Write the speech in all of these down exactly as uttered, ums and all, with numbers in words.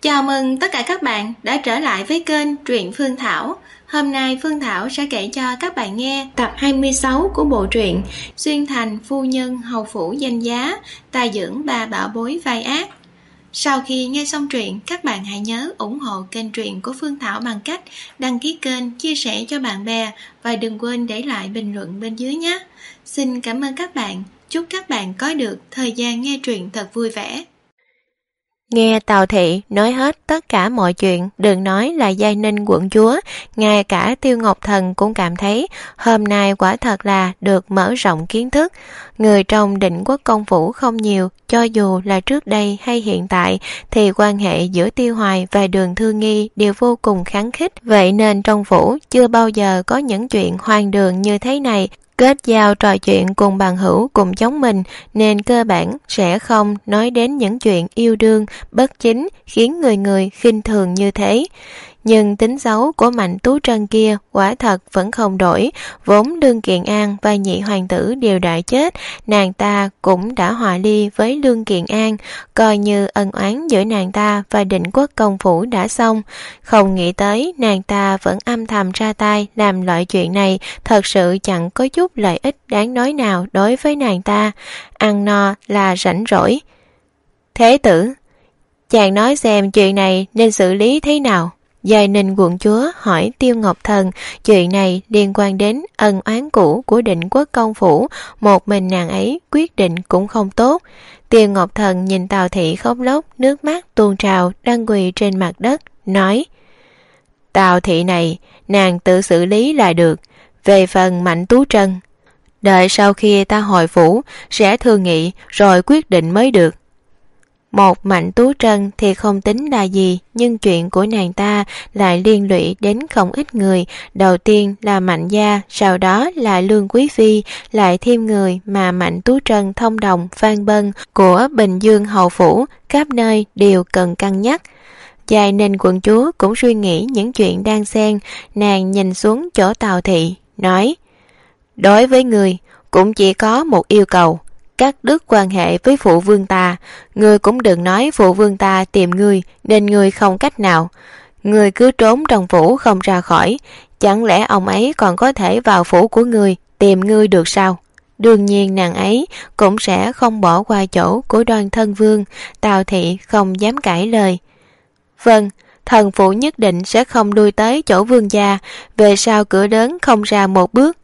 Chào mừng tất cả các bạn đã trở lại với kênh Truyện Phương Thảo. Hôm nay Phương Thảo sẽ kể cho các bạn nghe tập hai mươi sáu của bộ truyện Xuyên Thành Phu Nhân Hầu Phủ Danh Giá, tài dưỡng bà bảo bối vai ác. Sau khi nghe xong truyện, các bạn hãy nhớ ủng hộ kênh truyện của Phương Thảo bằng cách đăng ký kênh, chia sẻ cho bạn bè và đừng quên để lại bình luận bên dưới nhé. Xin cảm ơn các bạn, chúc các bạn có được thời gian nghe truyện thật vui vẻ. Nghe Tào Thị nói hết tất cả mọi chuyện, đừng nói là Giai Ninh quận chúa, ngay cả Tiêu Ngọc Thần cũng cảm thấy hôm nay quả thật là được mở rộng kiến thức. Người trong Định Quốc công phủ không nhiều, cho dù là trước đây hay hiện tại thì quan hệ giữa Tiêu Hoài và Đường Thư Nghi đều vô cùng kháng khích, vậy nên trong phủ chưa bao giờ có những chuyện hoang đường như thế này. Kết giao trò chuyện cùng bằng hữu cùng chống mình nên cơ bản sẽ không nói đến những chuyện yêu đương bất chính khiến người người khinh thường như thế. Nhưng tính xấu của Mạnh Tú Trân kia quả thật vẫn không đổi, vốn Lương Kiện An và nhị hoàng tử đều đã chết, nàng ta cũng đã hòa ly với Lương Kiện An, coi như ân oán giữa nàng ta và Định Quốc công phủ đã xong. Không nghĩ tới nàng ta vẫn âm thầm ra tay làm loại chuyện này, thật sự chẳng có chút lợi ích đáng nói nào đối với nàng ta, ăn no là rảnh rỗi. Thế tử, chàng nói xem chuyện này nên xử lý thế nào? Giai Ninh quận chúa hỏi Tiêu Ngọc Thần, chuyện này liên quan đến ân oán cũ của Định Quốc công phủ, một mình nàng ấy quyết định cũng không tốt. Tiêu Ngọc Thần nhìn Tào Thị khóc lóc, nước mắt tuôn trào, đang quỳ trên mặt đất, nói: Tào Thị này, nàng tự xử lý là được. Về phần Mạnh Tú Trân, đợi sau khi ta hồi phủ sẽ thương nghị rồi quyết định mới được. Một Mạnh Tú Trân thì không tính là gì, nhưng chuyện của nàng ta lại liên lụy đến không ít người. Đầu tiên là Mạnh gia, sau đó là Lương Quý Phi, lại thêm người mà Mạnh Tú Trân thông đồng Phan Bân của Bình Dương hầu phủ, khắp nơi đều cần cân nhắc. Giai Ninh quận chúa cũng suy nghĩ những chuyện đang xen, nàng nhìn xuống chỗ Tào Thị, nói: Đối với người, cũng chỉ có một yêu cầu, cắt đứt quan hệ với phụ vương ta. Ngươi cũng đừng nói phụ vương ta tìm ngươi nên ngươi không cách nào. Ngươi cứ trốn trong phủ không ra khỏi, chẳng lẽ ông ấy còn có thể vào phủ của ngươi tìm ngươi được sao? Đương nhiên nàng ấy cũng sẽ không bỏ qua chỗ của Đoan thân vương. Tào Thị không dám cãi lời. Vâng, thần phụ nhất định sẽ không lui tới chỗ vương gia, về sau cửa lớn không ra một bước.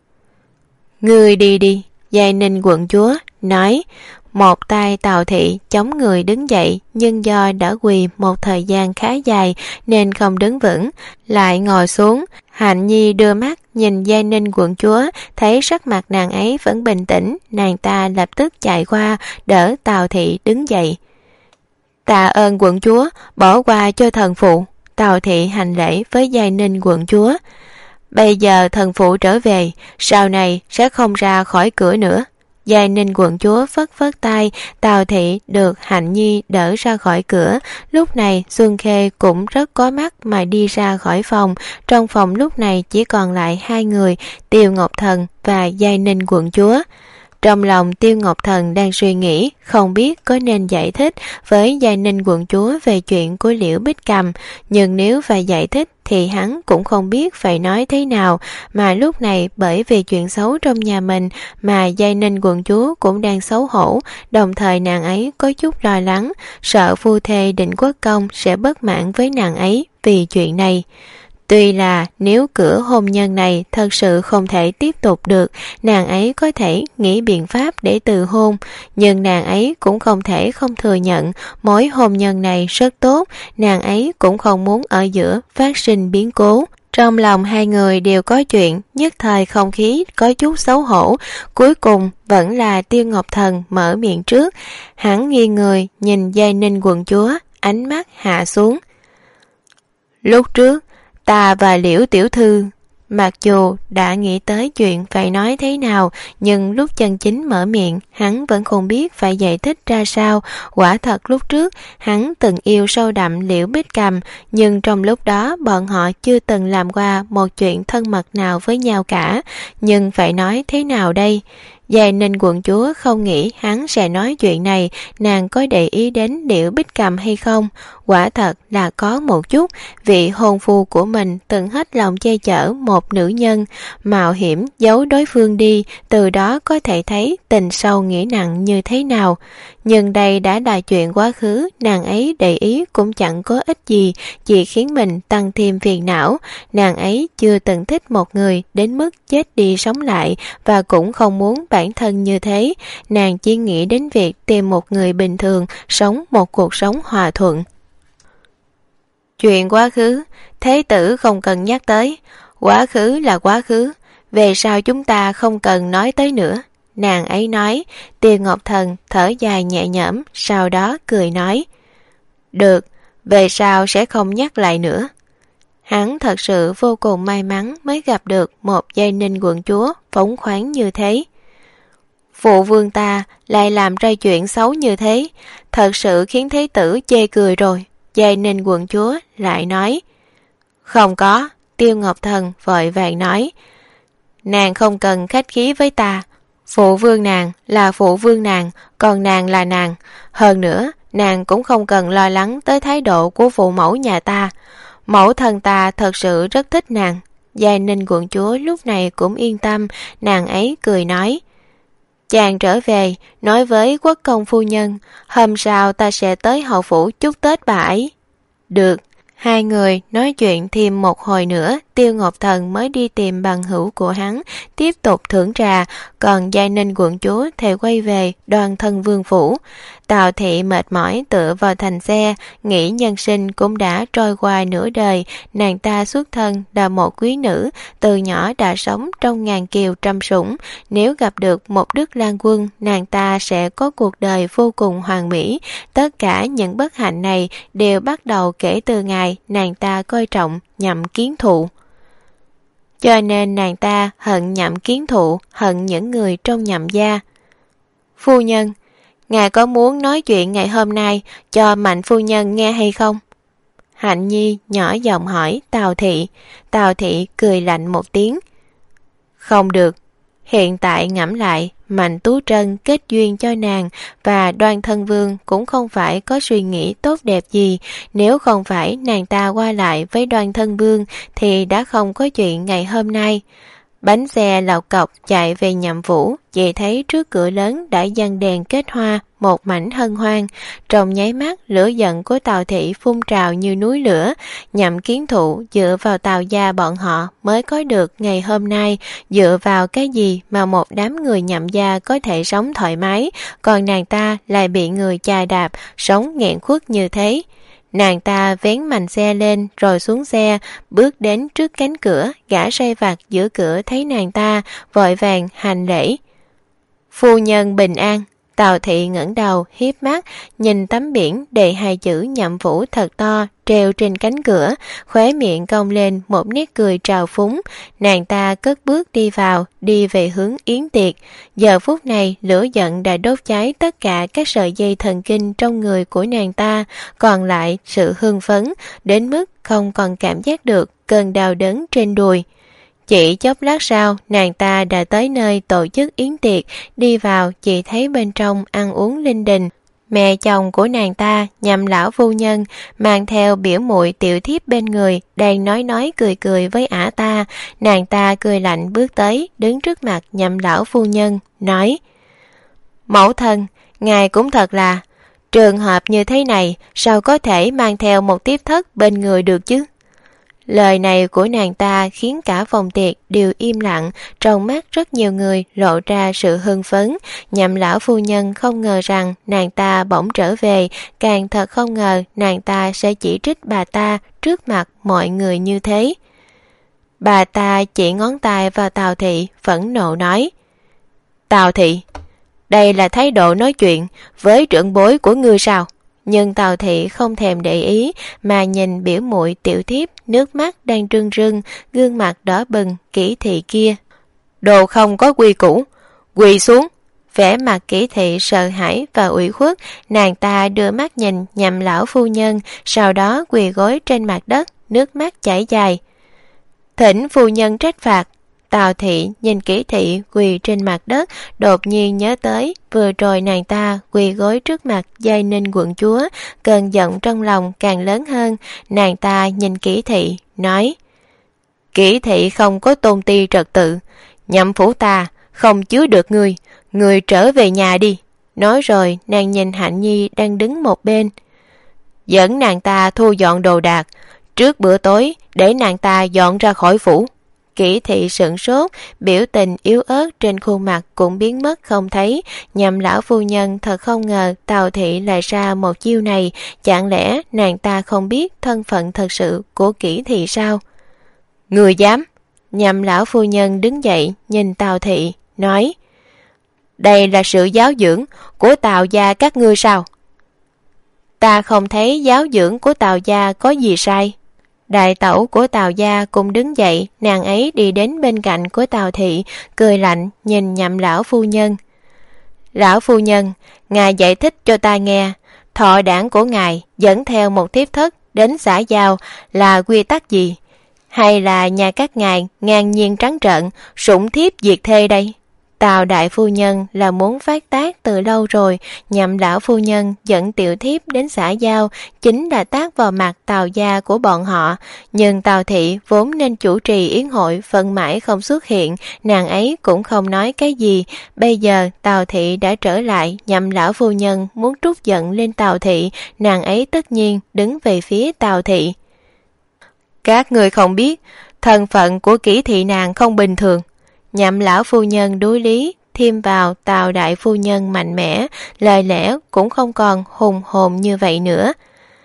Ngươi đi đi, Giai Ninh quận chúa nói. Một tay Tào Thị chống người đứng dậy, nhưng do đã quỳ một thời gian khá dài nên không đứng vững, lại ngồi xuống. Hạnh Nhi đưa mắt nhìn Giai Ninh quận chúa, thấy sắc mặt nàng ấy vẫn bình tĩnh, nàng ta lập tức chạy qua đỡ Tào Thị đứng dậy. Tạ ơn quận chúa, bỏ qua cho thần phụ. Tào Thị hành lễ với Giai Ninh quận chúa. Bây giờ thần phụ trở về, sau này sẽ không ra khỏi cửa nữa. Giai Ninh quận chúa phất phất tay, Tào Thị được Hạnh Nhi đỡ ra khỏi cửa. Lúc này Xuân Khê cũng rất có mắt mà đi ra khỏi phòng. Trong phòng lúc này chỉ còn lại hai người, Tiêu Ngọc Thần và Giai Ninh quận chúa. Trong lòng Tiêu Ngọc Thần đang suy nghĩ không biết có nên giải thích với Giai Ninh quận chúa về chuyện của Liễu Bích Cầm, nhưng nếu phải giải thích thì hắn cũng không biết phải nói thế nào, mà lúc này bởi vì chuyện xấu trong nhà mình mà Giai Ninh quận chúa cũng đang xấu hổ, đồng thời nàng ấy có chút lo lắng, sợ phu thê Định Quốc công sẽ bất mãn với nàng ấy vì chuyện này. Tuy là nếu cửa hôn nhân này thật sự không thể tiếp tục được, nàng ấy có thể nghĩ biện pháp để từ hôn, nhưng nàng ấy cũng không thể không thừa nhận mối hôn nhân này rất tốt, nàng ấy cũng không muốn ở giữa phát sinh biến cố. Trong lòng hai người đều có chuyện, nhất thời không khí có chút xấu hổ, cuối cùng vẫn là Tiêu Ngọc Thần mở miệng trước. Hắn nghiêng người nhìn Giai Ninh quận chúa, ánh mắt hạ xuống. Lúc trước ta và Liễu tiểu thư, mặc dù đã nghĩ tới chuyện phải nói thế nào, nhưng lúc chân chính mở miệng, hắn vẫn không biết phải giải thích ra sao. Quả thật lúc trước, hắn từng yêu sâu đậm Liễu Bích Cầm, nhưng trong lúc đó bọn họ chưa từng làm qua một chuyện thân mật nào với nhau cả. Nhưng phải nói thế nào đây? Giai Ninh quận chúa không nghĩ hắn sẽ nói chuyện này, nàng có để ý đến Liễu Bích Cầm hay không? Quả thật là có một chút, vị hôn phu của mình từng hết lòng che chở một nữ nhân, mạo hiểm giấu đối phương đi, từ đó có thể thấy tình sâu nghĩa nặng như thế nào. Nhưng đây đã là chuyện quá khứ, nàng ấy để ý cũng chẳng có ích gì, chỉ khiến mình tăng thêm phiền não. Nàng ấy chưa từng thích một người đến mức chết đi sống lại, và cũng không muốn bản thân như thế. Nàng chỉ nghĩ đến việc tìm một người bình thường, sống một cuộc sống hòa thuận. Chuyện quá khứ, thế tử không cần nhắc tới. Quá khứ là quá khứ, về sau chúng ta không cần nói tới nữa. Nàng ấy nói. Tiêu Ngọc Thần thở dài nhẹ nhõm, sau đó cười nói. Được, về sau sẽ không nhắc lại nữa. Hắn thật sự vô cùng may mắn mới gặp được một Giai Ninh quận chúa phóng khoáng như thế. Phụ vương ta lại làm ra chuyện xấu như thế, thật sự khiến thế tử chê cười rồi. Giai Ninh quận chúa lại nói. Không có. Tiêu Ngọc Thần vội vàng nói. Nàng không cần khách khí với ta. Phụ vương nàng là phụ vương nàng, còn nàng là nàng. Hơn nữa, nàng cũng không cần lo lắng tới thái độ của phụ mẫu nhà ta. Mẫu thân ta thật sự rất thích nàng. Giai Ninh quận chúa lúc này cũng yên tâm, nàng ấy cười nói. Chàng trở về, nói với quốc công phu nhân, hôm sau ta sẽ tới hậu phủ chúc Tết bà ấy. Được. Hai người nói chuyện thêm một hồi nữa, Tiêu Ngọc Thần mới đi tìm bằng hữu của hắn, tiếp tục thưởng trà, còn Giai Ninh quận chúa thì quay về Đoan Thân Vương phủ. Tào Thị mệt mỏi tựa vào thành xe, nghĩ nhân sinh cũng đã trôi qua nửa đời, nàng ta xuất thân là một quý nữ, từ nhỏ đã sống trong ngàn kiều trăm sủng, nếu gặp được một Đức Lang Quân, nàng ta sẽ có cuộc đời vô cùng hoàn mỹ. Tất cả những bất hạnh này đều bắt đầu kể từ ngày nàng ta coi trọng Nhậm Kiến Thụ. Cho nên nàng ta hận Nhậm Kiến Thụ, hận những người trong Nhậm gia. Phu nhân, ngài có muốn nói chuyện ngày hôm nay cho Mạnh phu nhân nghe hay không? Hạnh Nhi nhỏ giọng hỏi Tào Thị. Tào Thị cười lạnh một tiếng. Không được. Hiện tại ngẫm lại, Mạnh Tú Trân kết duyên cho nàng và Đoan Thân Vương cũng không phải có suy nghĩ tốt đẹp gì. Nếu không phải nàng ta qua lại với Đoan Thân Vương thì đã không có chuyện ngày hôm nay. Bánh xe lọc cọc chạy về Nhậm Vũ, chỉ thấy trước cửa lớn đã giăng đèn kết hoa, một mảnh hân hoan. Trong nháy mắt, lửa giận của Tào Thị phun trào như núi lửa. Nhậm Kiến Thụ dựa vào Tào gia bọn họ mới có được ngày hôm nay. Dựa vào cái gì mà một đám người Nhậm gia có thể sống thoải mái, còn nàng ta lại bị người chà đạp, sống nghẹn khuất như thế. Nàng ta vén mành xe lên rồi xuống xe, bước đến trước cánh cửa, gã sai vặt giữa cửa thấy nàng ta, vội vàng hành lễ. Phu nhân bình an. Tào Thị ngẩng đầu, hiếp mắt, nhìn tấm biển đề hai chữ Nhậm Vũ thật to, treo trên cánh cửa, khóe miệng cong lên một nét cười trào phúng. Nàng ta cất bước đi vào, đi về hướng yến tiệc. Giờ phút này, lửa giận đã đốt cháy tất cả các sợi dây thần kinh trong người của nàng ta, còn lại sự hưng phấn, đến mức không còn cảm giác được cơn đau đớn trên đùi. Chỉ chốc lát sau, nàng ta đã tới nơi tổ chức yến tiệc, đi vào chỉ thấy bên trong ăn uống linh đình. Mẹ chồng của nàng ta, Nhậm lão phu nhân, mang theo biểu muội tiểu thiếp bên người, đang nói nói cười cười với ả ta. Nàng ta cười lạnh bước tới, đứng trước mặt Nhậm lão phu nhân, nói: Mẫu thân, ngài cũng thật là, trường hợp như thế này, sao có thể mang theo một tiếp thất bên người được chứ? Lời này của nàng ta khiến cả phòng tiệc đều im lặng, trong mắt rất nhiều người lộ ra sự hưng phấn. Nhậm lão phu nhân không ngờ rằng nàng ta bỗng trở về, càng thật không ngờ nàng ta sẽ chỉ trích bà ta trước mặt mọi người như thế. Bà ta chỉ ngón tay vào Tào Thị, phẫn nộ nói: Tào Thị, đây là thái độ nói chuyện với trưởng bối của ngươi sao? Nhưng Tào Thị không thèm để ý, mà nhìn biểu muội tiểu thiếp, nước mắt đang rưng rưng, gương mặt đỏ bừng, Kỷ Thị kia. Đồ không có quy củ, quỳ xuống. Vẻ mặt Kỷ Thị sợ hãi và ủy khuất, nàng ta đưa mắt nhìn Nhậm lão phu nhân, sau đó quỳ gối trên mặt đất, nước mắt chảy dài. Thỉnh phu nhân trách phạt. Tào thị nhìn Kỷ thị quỳ trên mặt đất, đột nhiên nhớ tới vừa rồi nàng ta quỳ gối trước mặt Giai Ninh quận chúa, cơn giận trong lòng càng lớn hơn. Nàng ta nhìn Kỷ thị nói: Kỷ thị không có tôn ti trật tự, nhậm phủ ta không chứa được ngươi, ngươi trở về nhà đi. Nói rồi nàng nhìn Hạnh Nhi đang đứng một bên: Dẫn nàng ta thu dọn đồ đạc, trước bữa tối để nàng ta dọn ra khỏi phủ. Kỷ thị sửng sốt, biểu tình yếu ớt trên khuôn mặt cũng biến mất không thấy. Nhậm lão phu nhân thật không ngờ Tào thị lại ra một chiêu này. Chẳng lẽ nàng ta không biết thân phận thật sự của Kỷ thị sao? Người dám? Nhậm lão phu nhân đứng dậy nhìn Tào thị nói: Đây là sự giáo dưỡng của Tào gia các ngươi sao? Ta không thấy giáo dưỡng của Tào gia có gì sai. Đại tẩu của Tào gia cũng đứng dậy, nàng ấy đi đến bên cạnh của Tào thị, cười lạnh nhìn Nhậm lão phu nhân. Lão phu nhân, ngài giải thích cho ta nghe, thọ đảng của ngài dẫn theo một thiếp thất đến xã giao là quy tắc gì? Hay là nhà các ngài ngang nhiên trắng trợn, sủng thiếp diệt thê đây? Tào đại phu nhân là muốn phát tác từ lâu rồi. Nhậm lão phu nhân dẫn tiểu thiếp đến xã giao chính là tác vào mặt Tào gia của bọn họ. Nhưng Tào thị vốn nên chủ trì yến hội phân mãi không xuất hiện, nàng ấy cũng không nói cái gì. Bây giờ Tào thị đã trở lại, Nhậm lão phu nhân muốn trút giận lên Tào thị, nàng ấy tất nhiên đứng về phía Tào thị. Các người không biết thân phận của Kỷ thị nàng không bình thường. Nhậm lão phu nhân đối lý thêm vào Tào đại phu nhân mạnh mẽ, lời lẽ cũng không còn hùng hồn như vậy nữa.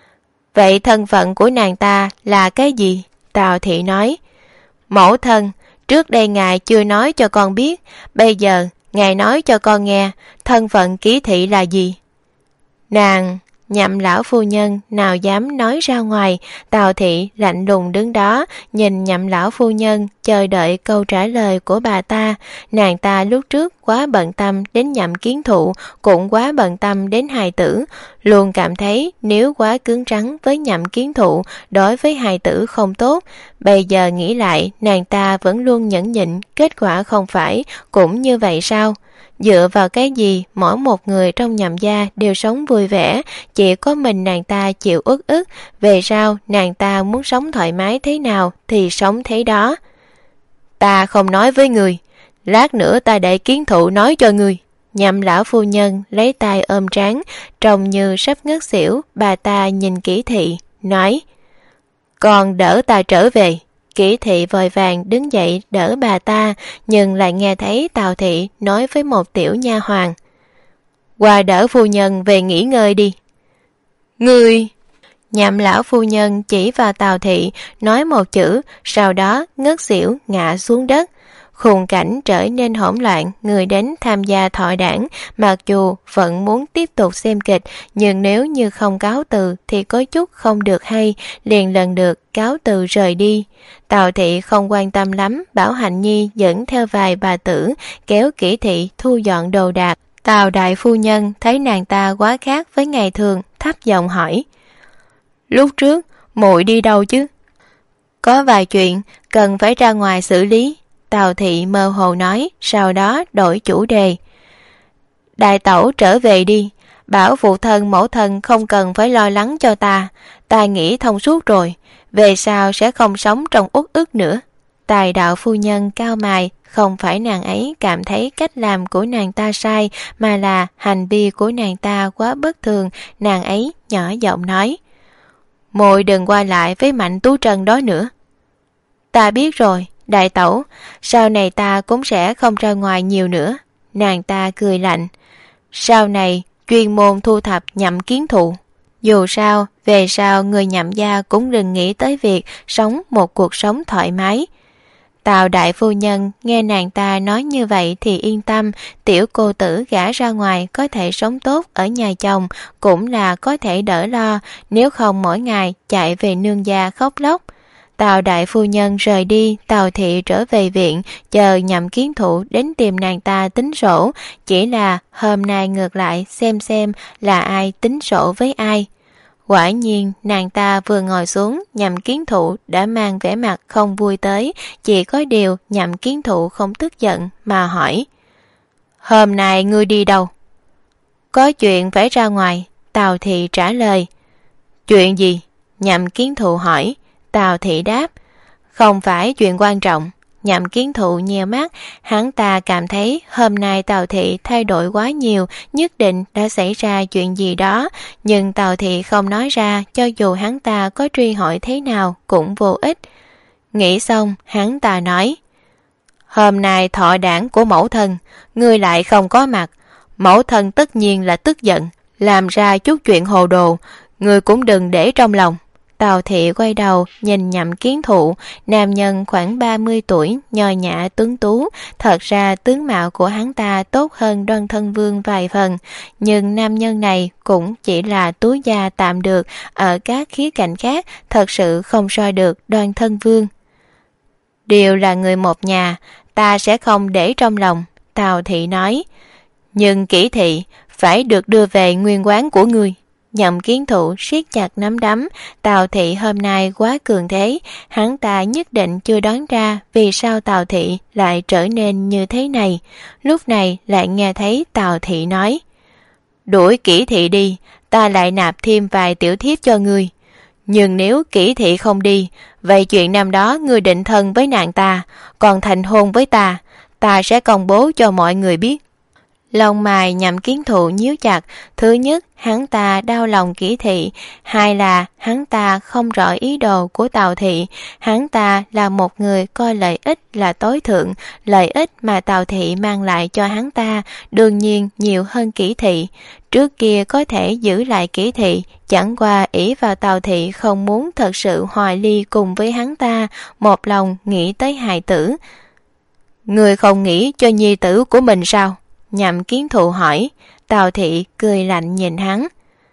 Vậy thân phận của nàng ta là cái gì? Tào thị nói: Mẫu thân, trước đây ngài chưa nói cho con biết, bây giờ ngài nói cho con nghe, thân phận Kỷ thị là gì? Nàng... Nhậm lão phu nhân nào dám nói ra ngoài. Tào thị lạnh lùng đứng đó nhìn Nhậm lão phu nhân, chờ đợi câu trả lời của bà ta. Nàng ta lúc trước quá bận tâm đến Nhậm kiến thụ, cũng quá bận tâm đến hài tử, luôn cảm thấy nếu quá cứng rắn với Nhậm kiến thụ, đối với hài tử không tốt. Bây giờ nghĩ lại, nàng ta vẫn luôn nhẫn nhịn, kết quả không phải cũng như vậy sao? Dựa vào cái gì mỗi một người trong Nhậm gia đều sống vui vẻ, chỉ có mình nàng ta chịu uất ức? Về sau nàng ta muốn sống thoải mái thế nào thì sống thế đó. Ta không nói với người, lát nữa ta để kiến thụ nói cho người. Nhậm lão phu nhân lấy tay ôm trán, trông như sắp ngất xỉu. Bà ta nhìn Kỷ thị nói: Con đỡ ta trở về. Kỷ thị vội vàng đứng dậy đỡ bà ta, nhưng lại nghe thấy Tào thị nói với một tiểu nha hoàn: Qua đỡ phu nhân về nghỉ ngơi đi. Ngươi... Nhậm lão phu nhân chỉ vào Tào thị nói một chữ, sau đó ngất xỉu ngã xuống đất. Khung cảnh trở nên hỗn loạn, người đến tham gia thọ đảng mặc dù vẫn muốn tiếp tục xem kịch, nhưng nếu như không cáo từ thì có chút không được hay, liền lần được cáo từ rời đi. Tào thị không quan tâm lắm, bảo Hạnh Nhi dẫn theo vài bà tử kéo Kỷ thị thu dọn đồ đạc. Tào đại phu nhân thấy nàng ta quá khác với ngày thường, thấp giọng hỏi: Lúc trước muội đi đâu chứ? Có vài chuyện cần phải ra ngoài xử lý. Tào thị mơ hồ nói, sau đó đổi chủ đề: Đại tẩu trở về đi, bảo phụ thân mẫu thân không cần phải lo lắng cho ta. Ta nghĩ thông suốt rồi, về sau sẽ không sống trong uất ức nữa. Tài đạo phu nhân cao mày, không phải nàng ấy cảm thấy cách làm của nàng ta sai, mà là hành vi của nàng ta quá bất thường. Nàng ấy nhỏ giọng nói: Muội đừng qua lại với Mạnh Tú Trân đó nữa. Ta biết rồi, đại tẩu, sau này ta cũng sẽ không ra ngoài nhiều nữa. Nàng ta cười lạnh: Sau này chuyên môn thu thập Nhậm kiến thụ. Dù sao, về sau người Nhậm gia cũng đừng nghĩ tới việc sống một cuộc sống thoải mái. Tào đại phu nhân nghe nàng ta nói như vậy thì yên tâm, tiểu cô tử gả ra ngoài có thể sống tốt ở nhà chồng, cũng là có thể đỡ lo, nếu không mỗi ngày chạy về nương gia khóc lóc. Tào đại phu nhân rời đi, Tào thị trở về viện, chờ Nhậm kiến thụ đến tìm nàng ta tính sổ, chỉ là hôm nay ngược lại xem xem là ai tính sổ với ai. Quả nhiên, nàng ta vừa ngồi xuống, Nhậm Kiến Thụ đã mang vẻ mặt không vui tới, chỉ có điều Nhậm Kiến Thụ không tức giận mà hỏi: "Hôm nay ngươi đi đâu?" "Có chuyện phải ra ngoài." Tào Thị trả lời. "Chuyện gì?" Nhậm Kiến Thụ hỏi. Tào Thị đáp: "Không phải chuyện quan trọng." Nhậm Kiến Thụ nheo mắt, hắn ta cảm thấy hôm nay Tào Thị thay đổi quá nhiều, nhất định đã xảy ra chuyện gì đó, nhưng Tào Thị không nói ra, cho dù hắn ta có truy hỏi thế nào cũng vô ích. Nghĩ xong, hắn ta nói: "Hôm nay thọ đản của mẫu thân, ngươi lại không có mặt, mẫu thân tất nhiên là tức giận, làm ra chút chuyện hồ đồ, ngươi cũng đừng để trong lòng." Tào Thị quay đầu nhìn Nhậm Kiến Thụ, nam nhân khoảng ba mươi tuổi, nho nhã tuấn tú, thật ra tướng mạo của hắn ta tốt hơn Đoan Thân Vương vài phần, nhưng nam nhân này cũng chỉ là tú gia tạm được, ở các khía cạnh khác thật sự không soi được Đoan Thân Vương. "Đều là người một nhà, ta sẽ không để trong lòng." Tào Thị nói. "Nhưng Kỷ thị phải được đưa về nguyên quán của ngươi." Nhậm Kiến Thụ siết chặt nắm đấm, Tào Thị hôm nay quá cường thế, hắn ta nhất định chưa đoán ra vì sao Tào Thị lại trở nên như thế này. Lúc này lại nghe thấy Tào Thị nói: "Đuổi Kỷ thị đi, ta lại nạp thêm vài tiểu thiếp cho ngươi. Nhưng nếu Kỷ thị không đi, vậy chuyện năm đó ngươi định thân với nàng ta, còn thành hôn với ta, ta sẽ công bố cho mọi người biết." Lông mày Nhậm Kiến Thụ nhíu chặt, thứ nhất, hắn ta đau lòng Kỷ thị, hai là hắn ta không rõ ý đồ của Tào Thị, hắn ta là một người coi lợi ích là tối thượng, lợi ích mà Tào Thị mang lại cho hắn ta đương nhiên nhiều hơn Kỷ thị. Trước kia có thể giữ lại Kỷ thị, chẳng qua ỷ vào Tào Thị không muốn thật sự hòa ly cùng với hắn ta, một lòng nghĩ tới hài tử. "Người không nghĩ cho nhi tử của mình sao?" Nhậm Kiến Thụ hỏi. Tào Thị cười lạnh nhìn hắn.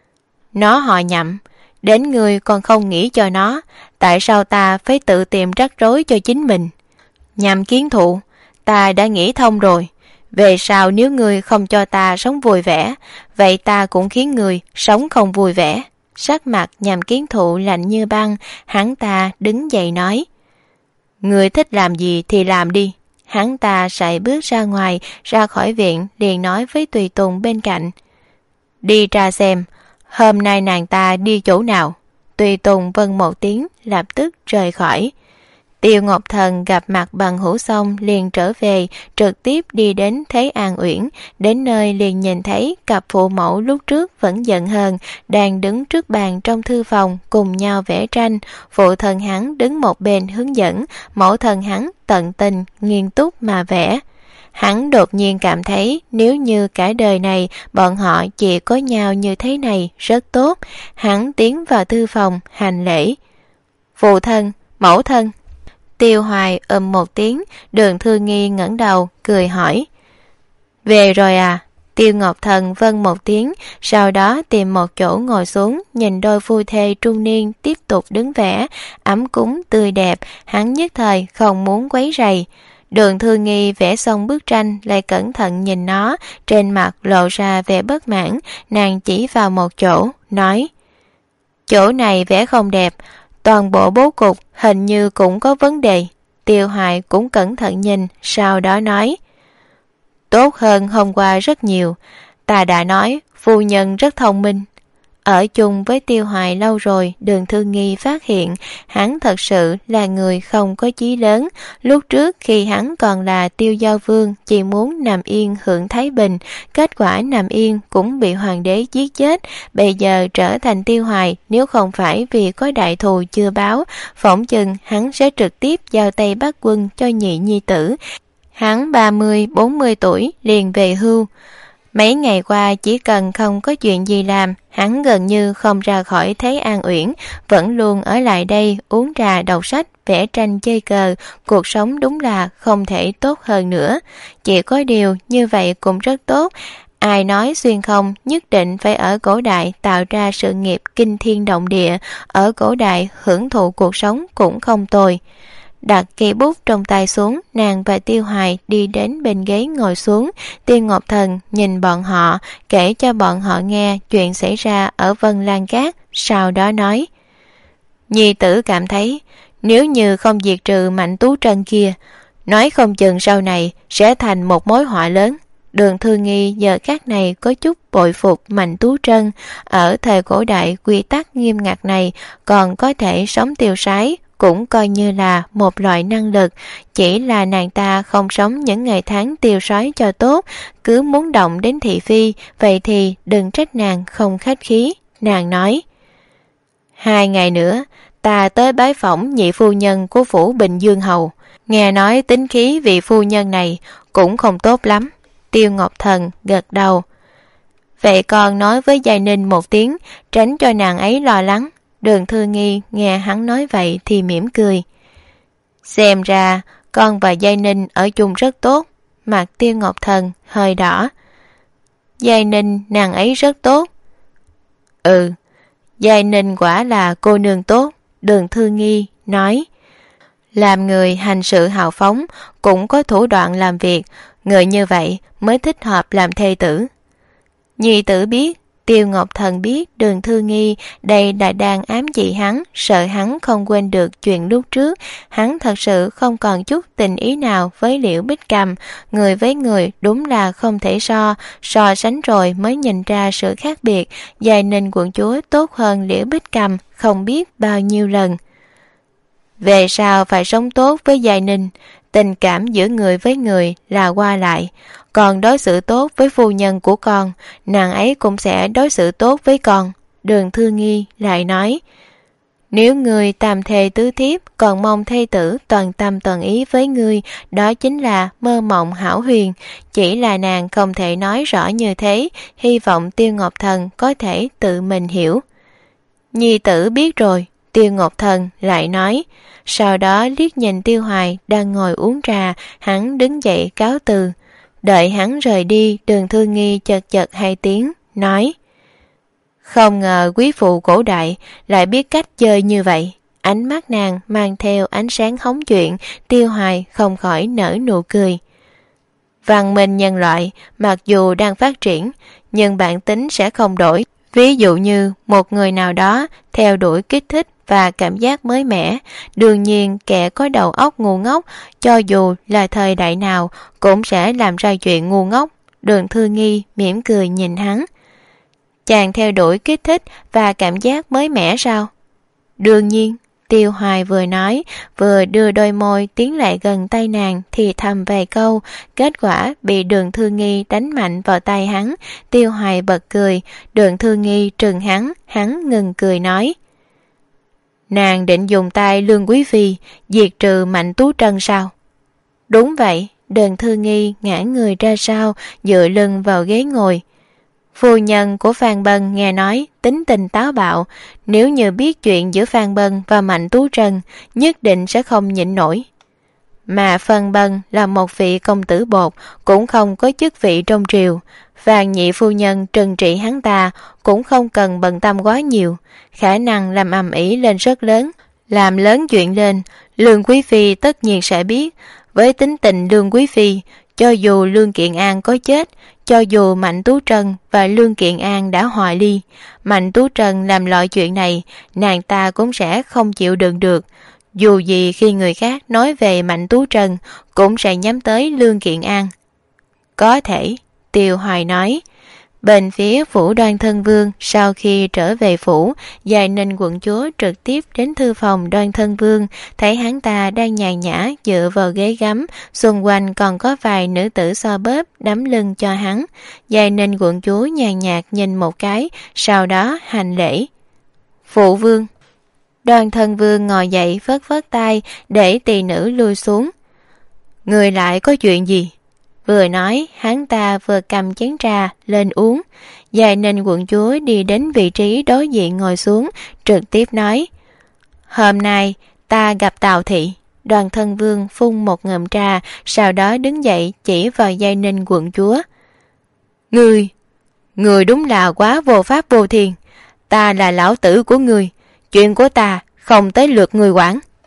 "Nó họ Nhậm, đến người còn không nghĩ cho nó, tại sao ta phải tự tìm rắc rối cho chính mình?" "Nhậm Kiến Thụ, ta đã nghĩ thông rồi, về sau nếu ngươi không cho ta sống vui vẻ, vậy ta cũng khiến ngươi sống không vui vẻ." Sắc mặt Nhậm Kiến Thụ lạnh như băng, hắn ta đứng dậy nói: "Ngươi thích làm gì thì làm đi." Hắn ta sải bước ra ngoài, ra khỏi viện, liền nói với tùy tùng bên cạnh: "Đi tra xem, hôm nay nàng ta đi chỗ nào." Tùy tùng vâng một tiếng, lập tức rời khỏi. Tiêu Ngọc Thần gặp mặt bằng hữu xong liền trở về, trực tiếp đi đến Thế An Uyển, đến nơi liền nhìn thấy cặp phụ mẫu lúc trước vẫn giận hờn, đang đứng trước bàn trong thư phòng cùng nhau vẽ tranh. Phụ thân hắn đứng một bên hướng dẫn, mẫu thân hắn tận tình, nghiêm túc mà vẽ. Hắn đột nhiên cảm thấy nếu như cả đời này bọn họ chỉ có nhau như thế này rất tốt. Hắn tiến vào thư phòng hành lễ: "Phụ thân, mẫu thân." Tiêu Hoài ầm một tiếng, Đường Thư Nghi ngẩng đầu cười hỏi: "Về rồi à?" Tiêu Ngọc Thần vâng một tiếng, sau đó tìm một chỗ ngồi xuống, nhìn đôi phu thê trung niên tiếp tục đứng vẽ, ấm cúng tươi đẹp, hắn nhất thời không muốn quấy rầy. Đường Thư Nghi vẽ xong bức tranh lại cẩn thận nhìn nó, trên mặt lộ ra vẻ bất mãn, nàng chỉ vào một chỗ, nói: "Chỗ này vẽ không đẹp, toàn bộ bố cục hình như cũng có vấn đề." Tiêu Hoài cũng cẩn thận nhìn, sau đó nói: "Tốt hơn hôm qua rất nhiều, ta đã nói phu nhân rất thông minh." Ở chung với Tiêu Hoài lâu rồi, Đường Thư Nghi phát hiện hắn thật sự là người không có chí lớn. Lúc trước khi hắn còn là Tiêu Giao Vương, chỉ muốn nằm yên hưởng thái bình, kết quả nằm yên cũng bị hoàng đế giết chết. Bây giờ trở thành Tiêu Hoài, nếu không phải vì có đại thù chưa báo, phỏng chừng hắn sẽ trực tiếp giao tay bắt quân cho nhị nhi tử. Hắn ba mươi bốn mươi tuổi liền về hưu. Mấy ngày qua chỉ cần không có chuyện gì làm, hắn gần như không ra khỏi Thế An Uyển, vẫn luôn ở lại đây uống trà đọc sách, vẽ tranh chơi cờ, cuộc sống đúng là không thể tốt hơn nữa. Chỉ có điều như vậy cũng rất tốt. Ai nói xuyên không nhất định phải ở cổ đại tạo ra sự nghiệp kinh thiên động địa, ở cổ đại hưởng thụ cuộc sống cũng không tồi. đặt cây bút trong tay xuống, nàng và Tiêu Hoài đi đến bên ghế ngồi xuống. Tiêu Ngọc Thần nhìn bọn họ, kể cho bọn họ nghe chuyện xảy ra ở Vân Lan Cát, sau đó nói: Nhi tử cảm thấy nếu như không diệt trừ Mạnh Tú Trân kia, nói không chừng sau này sẽ thành một mối họa lớn. Đường Thư Nghi giờ khắc này có chút bội phục Mạnh Tú Trân, ở thời cổ đại quy tắc nghiêm ngặt này còn có thể sống tiêu sái, cũng coi như là một loại năng lực. Chỉ là nàng ta không sống những ngày tháng tiêu sái cho tốt, cứ muốn động đến thị phi, vậy thì đừng trách nàng không khách khí. Nàng nói: Hai ngày nữa ta tới bái phỏng nhị phu nhân của phủ Bình Dương Hầu, nghe nói tính khí vị phu nhân này cũng không tốt lắm. Tiêu Ngọc Thần gật đầu: Vậy con nói với Giai Ninh một tiếng, tránh cho nàng ấy lo lắng. Đường Thư Nghi nghe hắn nói vậy thì mỉm cười: Xem ra con và Giai Ninh ở chung rất tốt. Mặt Tiêu Ngọc Thần hơi đỏ. Giai Ninh nàng ấy rất tốt. Ừ, Giai Ninh quả là cô nương tốt. Đường Thư Nghi nói: Làm người hành sự hào phóng, cũng có thủ đoạn làm việc, người như vậy mới thích hợp làm thê tử. Nhi tử biết, Tiêu Ngọc Thần biết Đường Thư Nghi đây là đang ám chỉ hắn, sợ hắn không quên được chuyện lúc trước. Hắn thật sự không còn chút tình ý nào với Liễu Bích Cầm. Người với người đúng là không thể so, so sánh rồi mới nhìn ra sự khác biệt. Giai Ninh quận chúa tốt hơn Liễu Bích Cầm không biết bao nhiêu lần. Về sau phải sống tốt với Giai Ninh, tình cảm giữa người với người là qua lại. Còn đối xử tốt với phu nhân của con, nàng ấy cũng sẽ đối xử tốt với con. Đường Thư Nghi lại nói: Nếu người tam thê tứ thiếp còn mong thê tử toàn tâm toàn ý với ngươi, đó chính là mơ mộng hão huyền. Chỉ là nàng không thể nói rõ như thế, hy vọng Tiêu Ngọc Thần có thể tự mình hiểu. Nhi tử biết rồi. Tiêu Ngọc Thần lại nói. Sau đó liếc nhìn Tiêu Hoài đang ngồi uống trà, hắn đứng dậy cáo từ. Đợi hắn rời đi, Đường Thư Nghi chật chật hai tiếng, nói: Không ngờ quý phụ cổ đại lại biết cách chơi như vậy. Ánh mắt nàng mang theo ánh sáng hóng chuyện, Tiêu Hoài không khỏi nở nụ cười. Văn minh nhân loại mặc dù đang phát triển, nhưng bản tính sẽ không đổi. Ví dụ như một người nào đó theo đuổi kích thích và cảm giác mới mẻ, đương nhiên kẻ có đầu óc ngu ngốc, cho dù là thời đại nào cũng sẽ làm ra chuyện ngu ngốc. Đường Thư Nghi mỉm cười nhìn hắn. Chàng theo đuổi kích thích và cảm giác mới mẻ sao? Đương nhiên. Tiêu Hoài vừa nói, vừa đưa đôi môi tiến lại gần tay nàng thì thầm vài câu, kết quả bị Đường Thư Nghi đánh mạnh vào tay hắn. Tiêu Hoài bật cười, Đường Thư Nghi trừng hắn, hắn ngừng cười nói: Nàng định dùng tay Lương Quý Phi diệt trừ Mạnh Tú Trân sao? Đúng vậy. Đường Thư Nghi ngã người ra sau, dựa lưng vào ghế ngồi. Phu nhân của Phan Bân nghe nói tính tình táo bạo, nếu như biết chuyện giữa Phan Bân và Mạnh Tú Trân nhất định sẽ không nhịn nổi. Mà Phan Bân là một vị công tử bột, cũng không có chức vị trong triều. Phan nhị phu nhân trừng trị hắn ta cũng không cần bận tâm quá nhiều, khả năng làm ầm ĩ lên rất lớn. Làm lớn chuyện lên, Lương Quý Phi tất nhiên sẽ biết. Với tính tình Lương Quý Phi, cho dù Lương Kiện An có chết, cho dù Mạnh Tú Trân và Lương Kiện An đã hòa ly, Mạnh Tú Trân làm loại chuyện này, nàng ta cũng sẽ không chịu đựng được. Dù gì khi người khác nói về Mạnh Tú Trân, cũng sẽ nhắm tới Lương Kiện An. Có thể, Tiêu Hoài nói. Bên phía phủ Đoan Thân Vương, sau khi trở về phủ, Giai Ninh quận chúa trực tiếp đến thư phòng Đoan Thân Vương, thấy hắn ta đang nhàn nhã dựa vào ghế gắm, xung quanh còn có vài nữ tử so bóp đấm lưng cho hắn. Giai Ninh quận chúa nhàn nhạt nhìn một cái, sau đó hành lễ. Phụ vương. Đoan Thân Vương ngồi dậy phất phất tay để tỳ nữ lui xuống. Người lại có chuyện gì? Vừa nói, hắn ta vừa cầm chén trà lên uống. Giai Ninh quận chúa đi đến vị trí đối diện ngồi xuống, trực tiếp nói: Hôm nay ta gặp Tào Thị. Đoan Thân Vương phun một ngụm trà, sau đó đứng dậy chỉ vào Giai Ninh quận chúa. Ngươi, ngươi đúng là quá vô pháp vô thiên. Ta là lão tử của ngươi, chuyện của ta không tới lượt ngươi quản.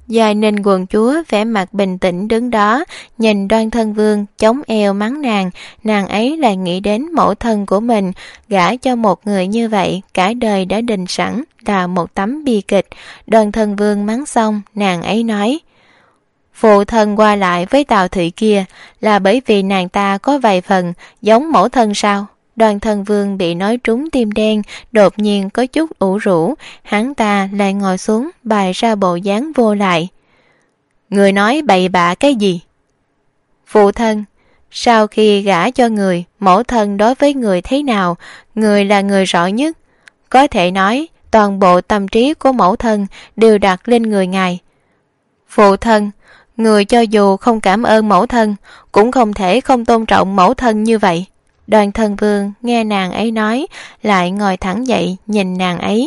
Giai Ninh quận chúa vẻ mặt bình tĩnh đứng đó, nhìn Đoan Thân Vương chống eo mắng nàng, nàng ấy lại nghĩ đến mẫu thân của mình, gả cho một người như vậy, cả đời đã định sẵn là một tấm bi kịch. Đoan Thân Vương mắng xong, nàng ấy nói: phụ thân qua lại với Tào Thị kia là bởi vì nàng ta có vài phần giống mẫu thân sao? Đoan Thân Vương bị nói trúng tim đen, đột nhiên có chút ủ rũ, hắn ta lại ngồi xuống bày ra bộ dáng vô lại. Người nói bậy bạ cái gì? Phụ thân, sau khi gả cho người, mẫu thân đối với người thế nào, người là người rõ nhất. Có thể nói toàn bộ tâm trí của mẫu thân đều đặt lên người ngài. Phụ thân, người cho dù không cảm ơn mẫu thân, cũng không thể không tôn trọng mẫu thân như vậy. Đoan Thân Vương nghe nàng ấy nói, lại ngồi thẳng dậy nhìn nàng ấy.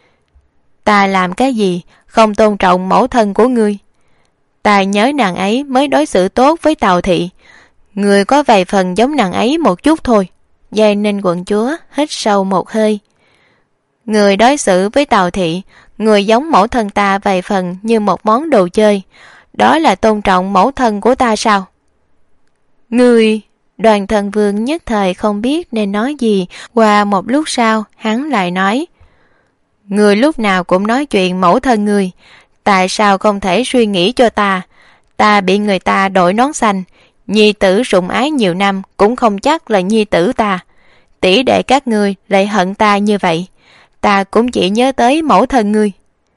Ta làm cái gì không tôn trọng mẫu thân của ngươi? Ta nhớ nàng ấy mới đối xử tốt với Tào Thị, người có vài phần giống nàng ấy một chút thôi. Giai Ninh quận chúa hít sâu một hơi. Người đối xử với Tào Thị, người giống mẫu thân ta vài phần như một món đồ chơi, đó là tôn trọng mẫu thân của ta sao? Người... Đoan Thân Vương nhất thời không biết nên nói gì, qua một lúc sau hắn lại nói: người lúc nào cũng nói chuyện mẫu thân người, tại sao không thể suy nghĩ cho ta? Ta bị người ta đổi nón xanh, nhi tử sủng ái nhiều năm cũng không chắc là nhi tử ta. Tỷ đệ các ngươi lại hận ta như vậy, ta cũng chỉ nhớ tới mẫu thân ngươi.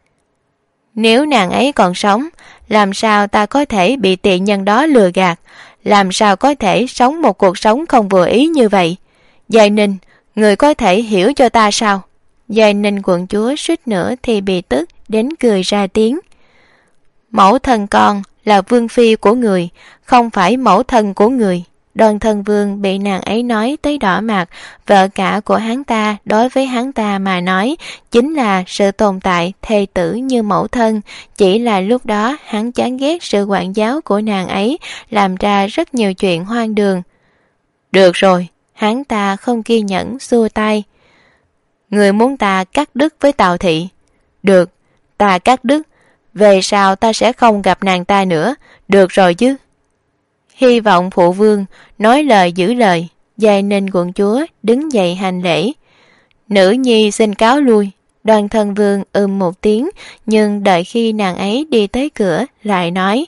Nếu nàng ấy còn sống, làm sao ta có thể bị tiện nhân đó lừa gạt, làm sao có thể sống một cuộc sống không vừa ý như vậy? Giai Ninh, người có thể hiểu cho ta sao? Giai Ninh quận chúa suýt nữa thì bị tức đến cười ra tiếng. Mẫu thân con là vương phi của người, không phải mẫu thân của người. Đoan Thân Vương bị nàng ấy nói tới đỏ mặt, vợ cả của hắn ta đối với hắn ta mà nói chính là sự tồn tại thê tử như mẫu thân, chỉ là lúc đó hắn chán ghét sự quản giáo của nàng ấy, làm ra rất nhiều chuyện hoang đường. Được rồi, hắn ta không kiên nhẫn xua tay. Người muốn ta cắt đứt với Tào Thị? Được, ta cắt đứt, về sau ta sẽ không gặp nàng ta nữa, được rồi chứ? Hy vọng phụ vương nói lời giữ lời. Giai Ninh quận chúa đứng dậy hành lễ. Nữ nhi xin cáo lui. Đoan Thân Vương ừm một tiếng, nhưng đợi khi nàng ấy đi tới cửa lại nói: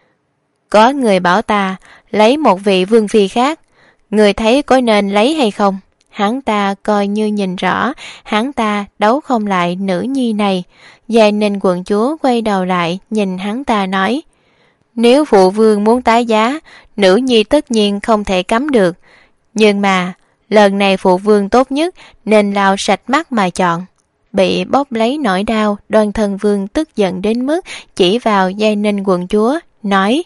có người bảo ta lấy một vị vương phi khác, người thấy có nên lấy hay không? Hắn ta coi như nhìn rõ, hắn ta đấu không lại nữ nhi này. Giai Ninh quận chúa quay đầu lại nhìn hắn ta nói: nếu phụ vương muốn tái giá, nữ nhi tất nhiên không thể cấm được. Nhưng mà, lần này phụ vương tốt nhất nên lau sạch mắt mà chọn. Bị bóp lấy nỗi đau, Đoan Thân Vương tức giận đến mức chỉ vào Giai Ninh quận chúa, nói: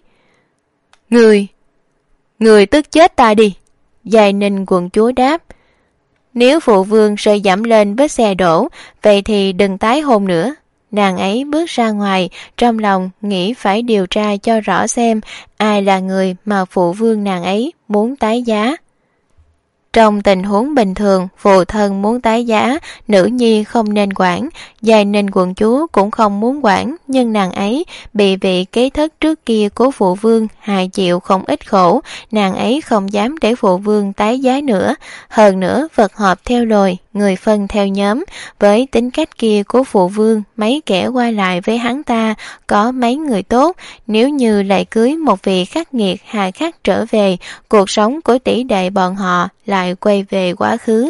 Người, người tức chết ta đi. Giai Ninh quận chúa đáp: nếu phụ vương rơi dẫm lên vết xe đổ, vậy thì đừng tái hôn nữa. Nàng ấy bước ra ngoài, trong lòng nghĩ phải điều tra cho rõ xem ai là người mà phụ vương nàng ấy muốn tái giá. Trong tình huống bình thường, phụ thân muốn tái giá, nữ nhi không nên quản, Giai Ninh quận chúa cũng không muốn quản, nhưng nàng ấy bị vị kế thất trước kia của phụ vương hại chịu không ít khổ, nàng ấy không dám để phụ vương tái giá nữa. Hơn nữa, vật họp theo lồi, người phân theo nhóm, với tính cách kia của phụ vương, mấy kẻ qua lại với hắn ta, có mấy người tốt, nếu như lại cưới một vị khắc nghiệt hà khắc trở về, cuộc sống của tỷ đệ bọn họ lại quay về quá khứ.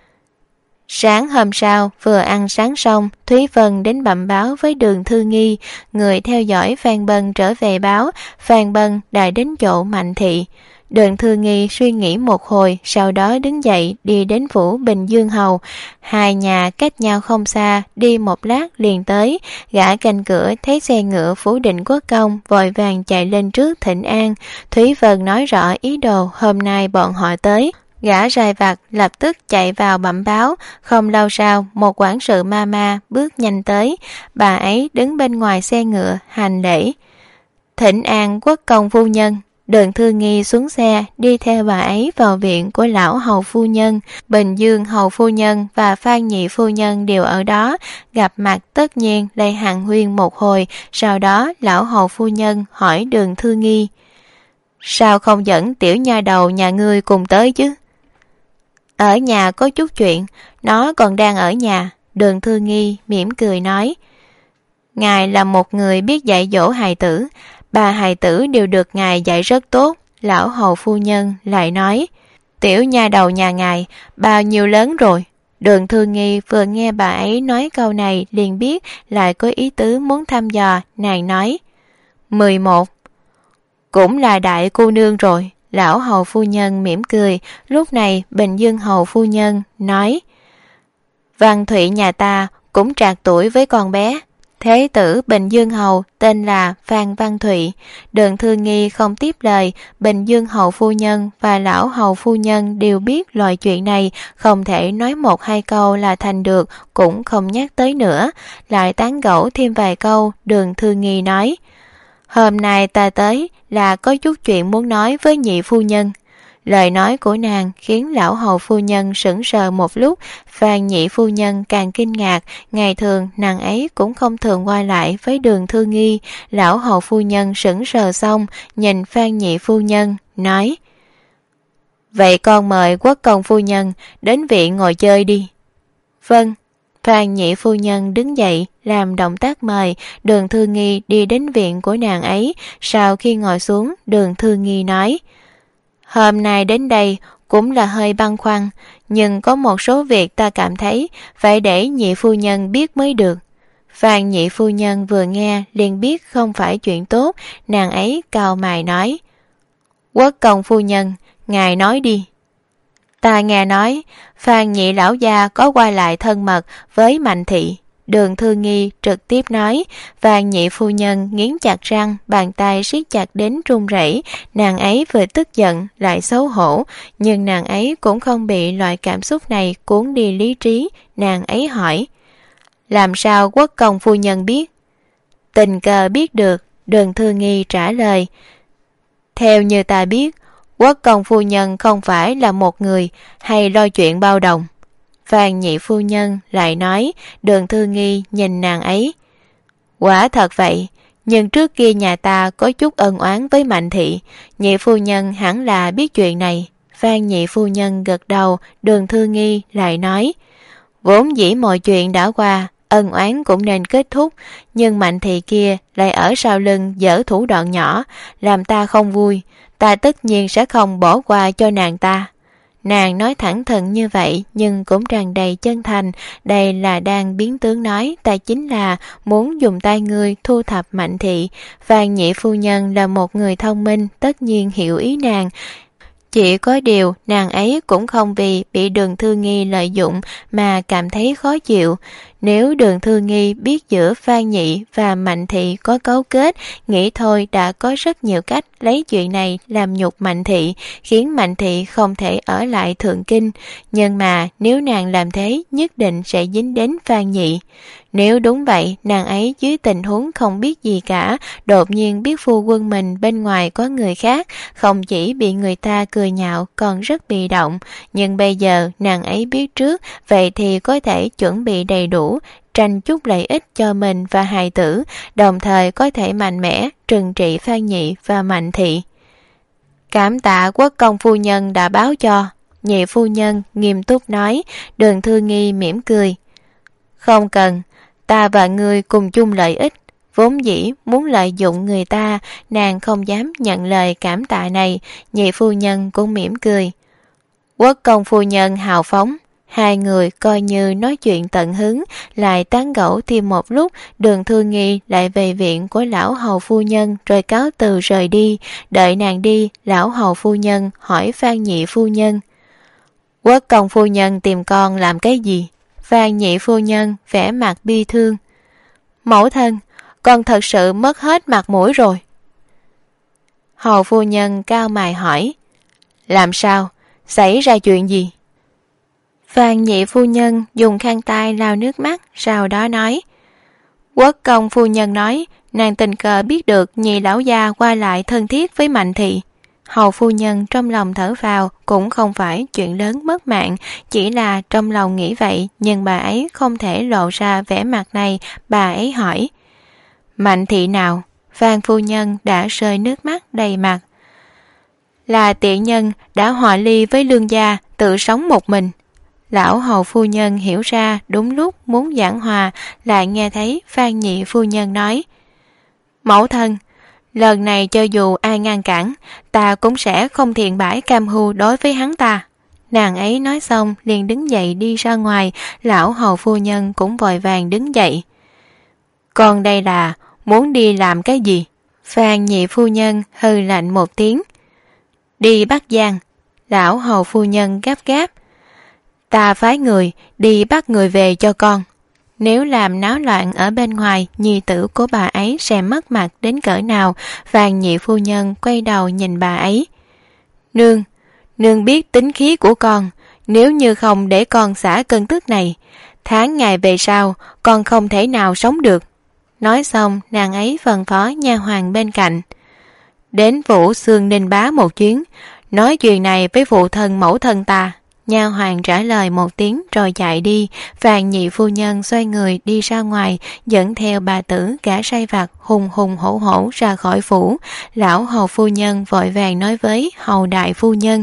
Sáng hôm sau, vừa ăn sáng xong, Thúy Vân đến bẩm báo với Đường Thư Nghi, người theo dõi Phan Bân trở về báo, Phan Bân đã đến chỗ Mạnh Thị. Đường Thư Nghi suy nghĩ một hồi, sau đó đứng dậy đi đến phủ Bình Dương Hầu. Hai nhà cách nhau không xa, đi một lát liền tới. Gã canh cửa thấy xe ngựa phủ Định Quốc Công vội vàng chạy lên trước thỉnh an. Thúy Vân nói rõ ý đồ hôm nay bọn họ tới. Gã rai vặt lập tức chạy vào bẩm báo. Không lâu sau, một quản sự ma ma bước nhanh tới. Bà ấy đứng bên ngoài xe ngựa hành lễ. Thỉnh an Quốc công phu nhân. Đường Thư Nghi xuống xe đi theo bà ấy vào viện của lão hầu phu nhân. Bình Dương hầu phu nhân và Phan Nhị phu nhân đều ở đó, gặp mặt tất nhiên lại hàn huyên một hồi. Sau đó lão hầu phu nhân hỏi Đường Thư Nghi: sao không dẫn tiểu nha đầu nhà ngươi cùng tới chứ? Ở nhà có chút chuyện, nó còn đang ở nhà. Đường Thư Nghi mỉm cười nói: ngài là một người biết dạy dỗ hài tử, ba hài tử đều được ngài dạy rất tốt. Lão hầu phu nhân lại nói: tiểu nha đầu nhà ngài bao nhiêu lớn rồi? Đường Thư Nghi vừa nghe bà ấy nói câu này liền biết lại có ý tứ muốn thăm dò. Nàng nói: mười một. Cũng là đại cô nương rồi. Lão hầu phu nhân mỉm cười. Lúc này Bình Dương hầu phu nhân nói: Văn Thụy nhà ta cũng trạc tuổi với con bé. Thế tử Bình Dương hầu tên là Phan Văn Thụy. Đường Thư Nghi không tiếp lời. Bình Dương hầu phu nhân và lão hầu phu nhân đều biết loại chuyện này không thể nói một hai câu là thành được, cũng không nhắc tới nữa. Lại tán gẫu thêm vài câu. Đường Thư Nghi nói: hôm nay ta tới là có chút chuyện muốn nói với nhị phu nhân. Lời nói của nàng khiến lão hầu phu nhân sững sờ một lúc. Phan Nhị phu nhân càng kinh ngạc. Ngày thường nàng ấy cũng không thường qua lại với Đường Thư Nghi. Lão hầu phu nhân sững sờ xong nhìn Phan Nhị phu nhân nói: vậy con mời Quốc công phu nhân đến viện ngồi chơi đi. Vâng. Phan Nhị phu nhân đứng dậy làm động tác mời. Đường Thư Nghi đi đến viện của nàng ấy. Sau khi ngồi xuống, Đường Thư Nghi nói: hôm nay đến đây cũng là hơi băn khoăn, nhưng có một số việc ta cảm thấy phải để nhị phu nhân biết mới được. Phan Nhị phu nhân vừa nghe liền biết không phải chuyện tốt. Nàng ấy cau mày nói: Quốc công phu nhân, ngài nói đi. Ta nghe nói Phan Nhị lão gia có qua lại thân mật với Mạnh thị. Đường Thư Nghi trực tiếp nói. Phan Nhị phu nhân nghiến chặt răng, bàn tay siết chặt đến run rẩy. Nàng ấy vừa tức giận lại xấu hổ, nhưng nàng ấy cũng không bị loại cảm xúc này cuốn đi lý trí. Nàng ấy hỏi: làm sao Quốc công phu nhân biết? Tình cờ biết được. Đường Thư Nghi trả lời: theo như ta biết, Quốc công phu nhân không phải là một người hay lo chuyện bao đồng. Phan Nhị phu nhân lại nói. Đường Thư Nghi nhìn nàng ấy: quả thật vậy, nhưng trước kia nhà ta có chút ân oán với Mạnh thị, Nhị phu nhân hẳn là biết chuyện này. Phan Nhị phu nhân gật đầu. Đường Thư Nghi lại nói: vốn dĩ mọi chuyện đã qua, ân oán cũng nên kết thúc, nhưng Mạnh thị kia lại ở sau lưng giở thủ đoạn nhỏ, làm ta không vui. Ta tất nhiên sẽ không bỏ qua cho nàng ta. Nàng nói thẳng thừng như vậy nhưng cũng tràn đầy chân thành. Đây là đang biến tướng nói ta chính là muốn dùng tay ngươi thu thập Mạnh thị. Phan Nhị phu nhân là một người thông minh, tất nhiên hiểu ý nàng. Chỉ có điều nàng ấy cũng không vì bị Đường Thư Nghi lợi dụng mà cảm thấy khó chịu. Nếu Đường Thư Nghi biết giữa Phan Nhị và Mạnh thị có cấu kết, nghĩ thôi đã có rất nhiều cách lấy chuyện này làm nhục Mạnh thị, khiến Mạnh thị không thể ở lại Thượng Kinh. Nhưng mà nếu nàng làm thế nhất định sẽ dính đến Phan Nhị. Nếu đúng vậy, nàng ấy dưới tình huống không biết gì cả, đột nhiên biết phu quân mình bên ngoài có người khác, không chỉ bị người ta cười nhạo còn rất bị động. Nhưng bây giờ nàng ấy biết trước, vậy thì có thể chuẩn bị đầy đủ, tranh chút lợi ích cho mình và hài tử, đồng thời có thể mạnh mẽ trừng trị Phan Nhị và Mạnh thị. Cảm tạ Quốc công phu nhân đã báo cho. Nhị phu nhân nghiêm túc nói. Đường Thư Nghi mỉm cười: không cần, ta và ngươi cùng chung lợi ích. Vốn dĩ muốn lợi dụng người ta, nàng không dám nhận lời cảm tạ này. Nhị phu nhân cũng mỉm cười: Quốc công phu nhân hào phóng. Hai người coi như nói chuyện tận hứng, lại tán gẫu thêm một lúc. Đường Thư Nghi lại về viện của lão hầu phu nhân rồi cáo từ rời đi. Đợi nàng đi, lão hầu phu nhân hỏi Phan Nhị phu nhân: Quốc công phu nhân tìm con làm cái gì? Phan Nhị phu nhân vẻ mặt bi thương: mẫu thân, con thật sự mất hết mặt mũi rồi. Hầu phu nhân cao mày hỏi: làm sao? Xảy ra chuyện gì? Phan Nhị phu nhân dùng khăn tay lau nước mắt, sau đó nói: Quốc công phu nhân nói nàng tình cờ biết được Nhị lão gia qua lại thân thiết với Mạnh thị. Hầu phu nhân trong lòng thở vào, cũng không phải chuyện lớn mất mạng, chỉ là trong lòng nghĩ vậy, nhưng bà ấy không thể lộ ra vẻ mặt này. Bà ấy hỏi: Mạnh thị nào? Phan phu nhân đã rơi nước mắt đầy mặt. Là tiện nhân đã hòa ly với lương gia, tự sống một mình. Lão hầu phu nhân hiểu ra đúng lúc muốn giảng hòa, lại nghe thấy Phan nhị phu nhân nói: Mẫu thân, lần này cho dù ai ngăn cản, ta cũng sẽ không thiện bãi cam hưu đối với hắn ta. Nàng ấy nói xong liền đứng dậy đi ra ngoài. Lão hầu phu nhân cũng vội vàng đứng dậy. Con đây là muốn đi làm cái gì? Phan nhị phu nhân hừ lạnh một tiếng. Đi Bắc Giang. Lão hầu phu nhân gấp gáp. Ta phái người đi bắt người về cho con. Nếu làm náo loạn ở bên ngoài, nhi tử của bà ấy sẽ mất mặt đến cỡ nào? Phan nhị phu nhân quay đầu nhìn bà ấy. Nương, nương biết tính khí của con, nếu như không để con xả cơn tức này, tháng ngày về sau con không thể nào sống được. Nói xong, nàng ấy phân phó nha hoàn bên cạnh: Đến Vũ Xương Ninh Bá một chuyến, nói chuyện này với phụ thân mẫu thân ta. Nha hoàn trả lời một tiếng rồi chạy đi. Phan nhị phu nhân xoay người đi ra ngoài, dẫn theo bà tử gã sai vặt hùng hùng hổ hổ ra khỏi phủ. Lão hầu phu nhân vội vàng nói với hầu đại phu nhân: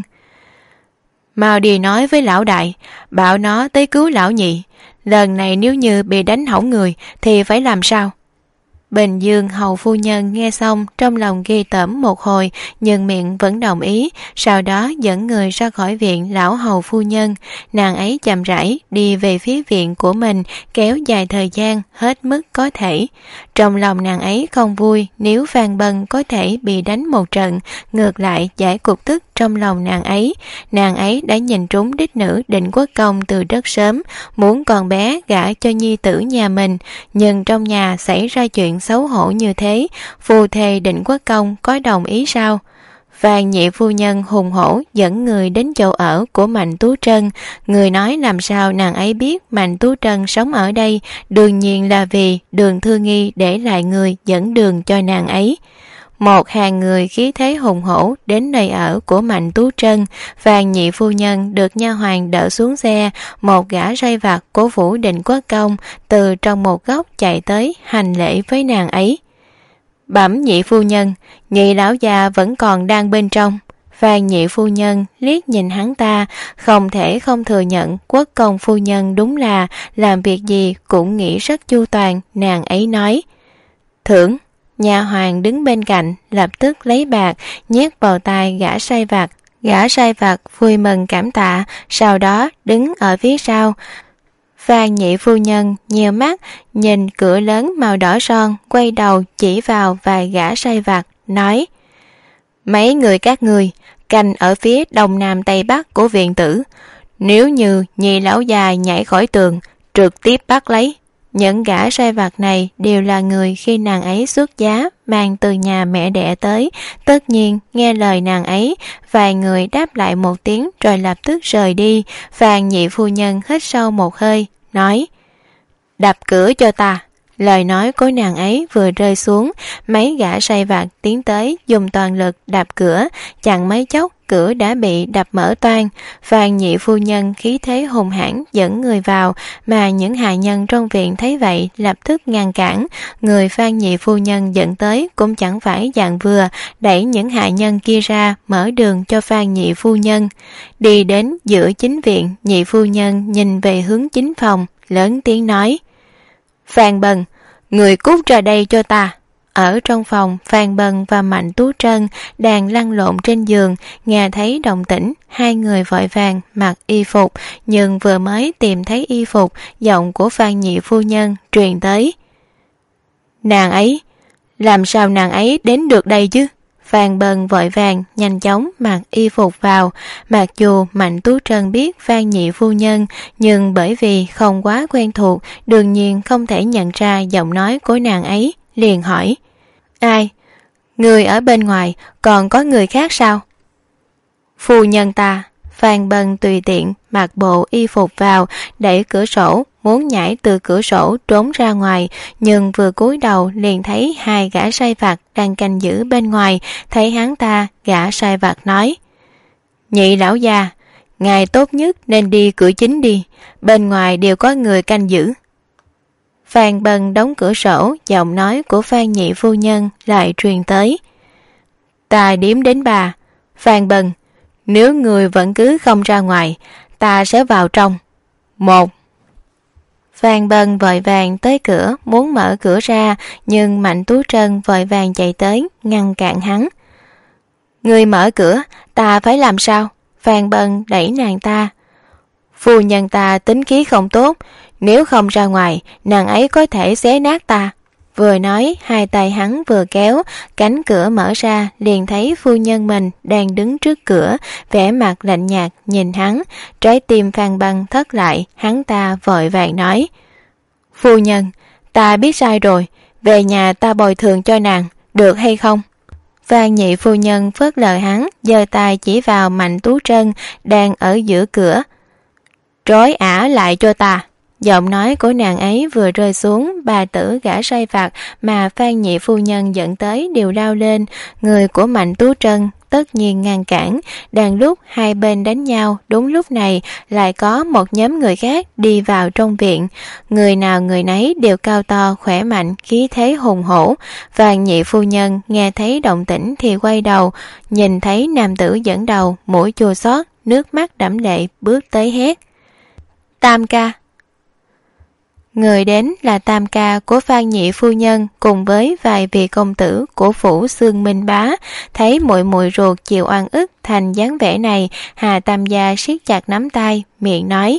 Mau đi nói với lão đại, bảo nó tới cứu lão nhị. Lần này nếu như bị đánh hỏng người thì phải làm sao? Bình Dương hầu phu nhân nghe xong trong lòng ghê tởm một hồi, nhưng miệng vẫn đồng ý. Sau đó dẫn người ra khỏi viện lão hầu phu nhân. Nàng ấy chậm rãi đi về phía viện của mình, kéo dài thời gian hết mức có thể. Trong lòng nàng ấy không vui nếu Phan Bân có thể bị đánh một trận, ngược lại giải cục tức trong lòng nàng ấy. Nàng ấy đã nhìn trúng đích nữ Định Quốc Công từ rất sớm, muốn con bé gả cho nhi tử nhà mình, nhưng trong nhà xảy ra chuyện xấu hổ như thế, phu thê Định Quốc Công có đồng ý sao? Phan nhị phu nhân hùng hổ dẫn người đến chỗ ở của Mạnh Tú Trân. Người nói làm sao nàng ấy biết Mạnh Tú Trân sống ở đây, đương nhiên là vì Đường Thư Nghi để lại người dẫn đường cho nàng ấy. Một hàng người khí thế hùng hổ đến nơi ở của Mạnh Tú Trân. Phan nhị phu nhân được nha hoàn đỡ xuống xe. Một gã sai vặt của phủ Định Quốc Công từ trong một góc chạy tới hành lễ với nàng ấy. Bẩm nhị phu nhân, nhị lão già vẫn còn đang bên trong. Phan nhị phu nhân liếc nhìn hắn ta, không thể không thừa nhận Quốc công phu nhân đúng là làm việc gì cũng nghĩ rất chu toàn. Nàng ấy nói: Thưởng. Nhà hoàng đứng bên cạnh lập tức lấy bạc nhét vào tay gã sai vặt. Gã sai vặt vui mừng cảm tạ, sau đó đứng ở phía sau. Phan nhị phu nhân nheo mắt nhìn cửa lớn màu đỏ son, quay đầu chỉ vào vài gã sai vặt nói: Mấy người các ngươi canh ở phía đông nam tây bắc của viện tử, nếu như nhị lão già nhảy khỏi tường trực tiếp bắt lấy. Những gã sai vặt này đều là người khi nàng ấy xuất giá mang từ nhà mẹ đẻ tới, tất nhiên nghe lời nàng ấy. Vài người đáp lại một tiếng rồi lập tức rời đi. Phan nhị phu nhân hít sâu một hơi nói: Đập cửa cho ta. Lời nói của nàng ấy vừa rơi xuống, mấy gã sai vặt tiến tới dùng toàn lực đập cửa, chẳng mấy chốc cửa đã bị đập mở toang. Phan nhị phu nhân khí thế hùng hãn dẫn người vào, mà những hạ nhân trong viện thấy vậy lập tức ngăn cản. Người Phan nhị phu nhân dẫn tới cũng chẳng phải dạng vừa, đẩy những hạ nhân kia ra, mở đường cho Phan nhị phu nhân. Đi đến giữa chính viện, nhị phu nhân nhìn về hướng chính phòng, lớn tiếng nói: Phan Bân, người cút ra đây cho ta. Ở trong phòng, Phan Bân và Mạnh Tú Trân đang lăn lộn trên giường, nghe thấy động tĩnh, hai người vội vàng mặc y phục, nhưng vừa mới tìm thấy y phục, giọng của Phan nhị phu nhân truyền tới: Nàng ấy, làm sao nàng ấy đến được đây chứ? Phan Bân vội vàng nhanh chóng mặc y phục vào. Mặc dù Mạnh Tú Trân biết Phan nhị phu nhân, nhưng bởi vì không quá quen thuộc, đương nhiên không thể nhận ra giọng nói của nàng ấy, liền hỏi: Ai? Người ở bên ngoài còn có người khác sao? Phu nhân ta. Phan Bân tùy tiện mặc bộ y phục vào, đẩy cửa sổ, muốn nhảy từ cửa sổ trốn ra ngoài, nhưng vừa cúi đầu liền thấy hai gã sai vặt đang canh giữ bên ngoài. Thấy hắn ta, gã sai vặt nói: Nhị lão già, ngài tốt nhất nên đi cửa chính đi, bên ngoài đều có người canh giữ. Phan Bân đóng cửa sổ, giọng nói của Phan nhị phu nhân lại truyền tới: Ta đếm đến ba. Phan Bân, nếu người vẫn cứ không ra ngoài, ta sẽ vào trong. Một. Phan Bân vội vàng tới cửa, muốn mở cửa ra, nhưng Mạnh Tú Trân vội vàng chạy tới, ngăn cản hắn. Người mở cửa, ta phải làm sao? Phan Bân đẩy nàng ta. Phu nhân ta tính khí không tốt, nếu không ra ngoài, nàng ấy có thể xé nát ta. Vừa nói, hai tay hắn vừa kéo, cánh cửa mở ra, liền thấy phu nhân mình đang đứng trước cửa, vẻ mặt lạnh nhạt nhìn hắn. Trái tim Phan Bân thất lại, hắn ta vội vàng nói: Phu nhân, ta biết sai rồi, về nhà ta bồi thường cho nàng, được hay không? Phan nhị phu nhân phớt lờ hắn, giơ tay chỉ vào Mạnh Tú Trân đang ở giữa cửa. Trói ả lại cho ta. Giọng nói của nàng ấy vừa rơi xuống, bà tử gã sai vặt mà Phan nhị phu nhân dẫn tới đều lao lên. Người của Mạnh Tú Trân tất nhiên ngăn cản. Đang lúc hai bên đánh nhau, đúng lúc này lại có một nhóm người khác đi vào trong viện. Người nào người nấy đều cao to, khỏe mạnh, khí thế hùng hổ. Phan nhị phu nhân nghe thấy động tĩnh thì quay đầu, nhìn thấy nam tử dẫn đầu, mũi chua xót, nước mắt đẫm lệ, bước tới hét: Tam ca! Người đến là tam ca của Phan nhị phu nhân cùng với vài vị công tử của phủ Xương Minh Bá. Thấy muội muội ruột chịu oan ức thành dáng vẻ này, Hà Tam gia siết chặt nắm tay, miệng nói: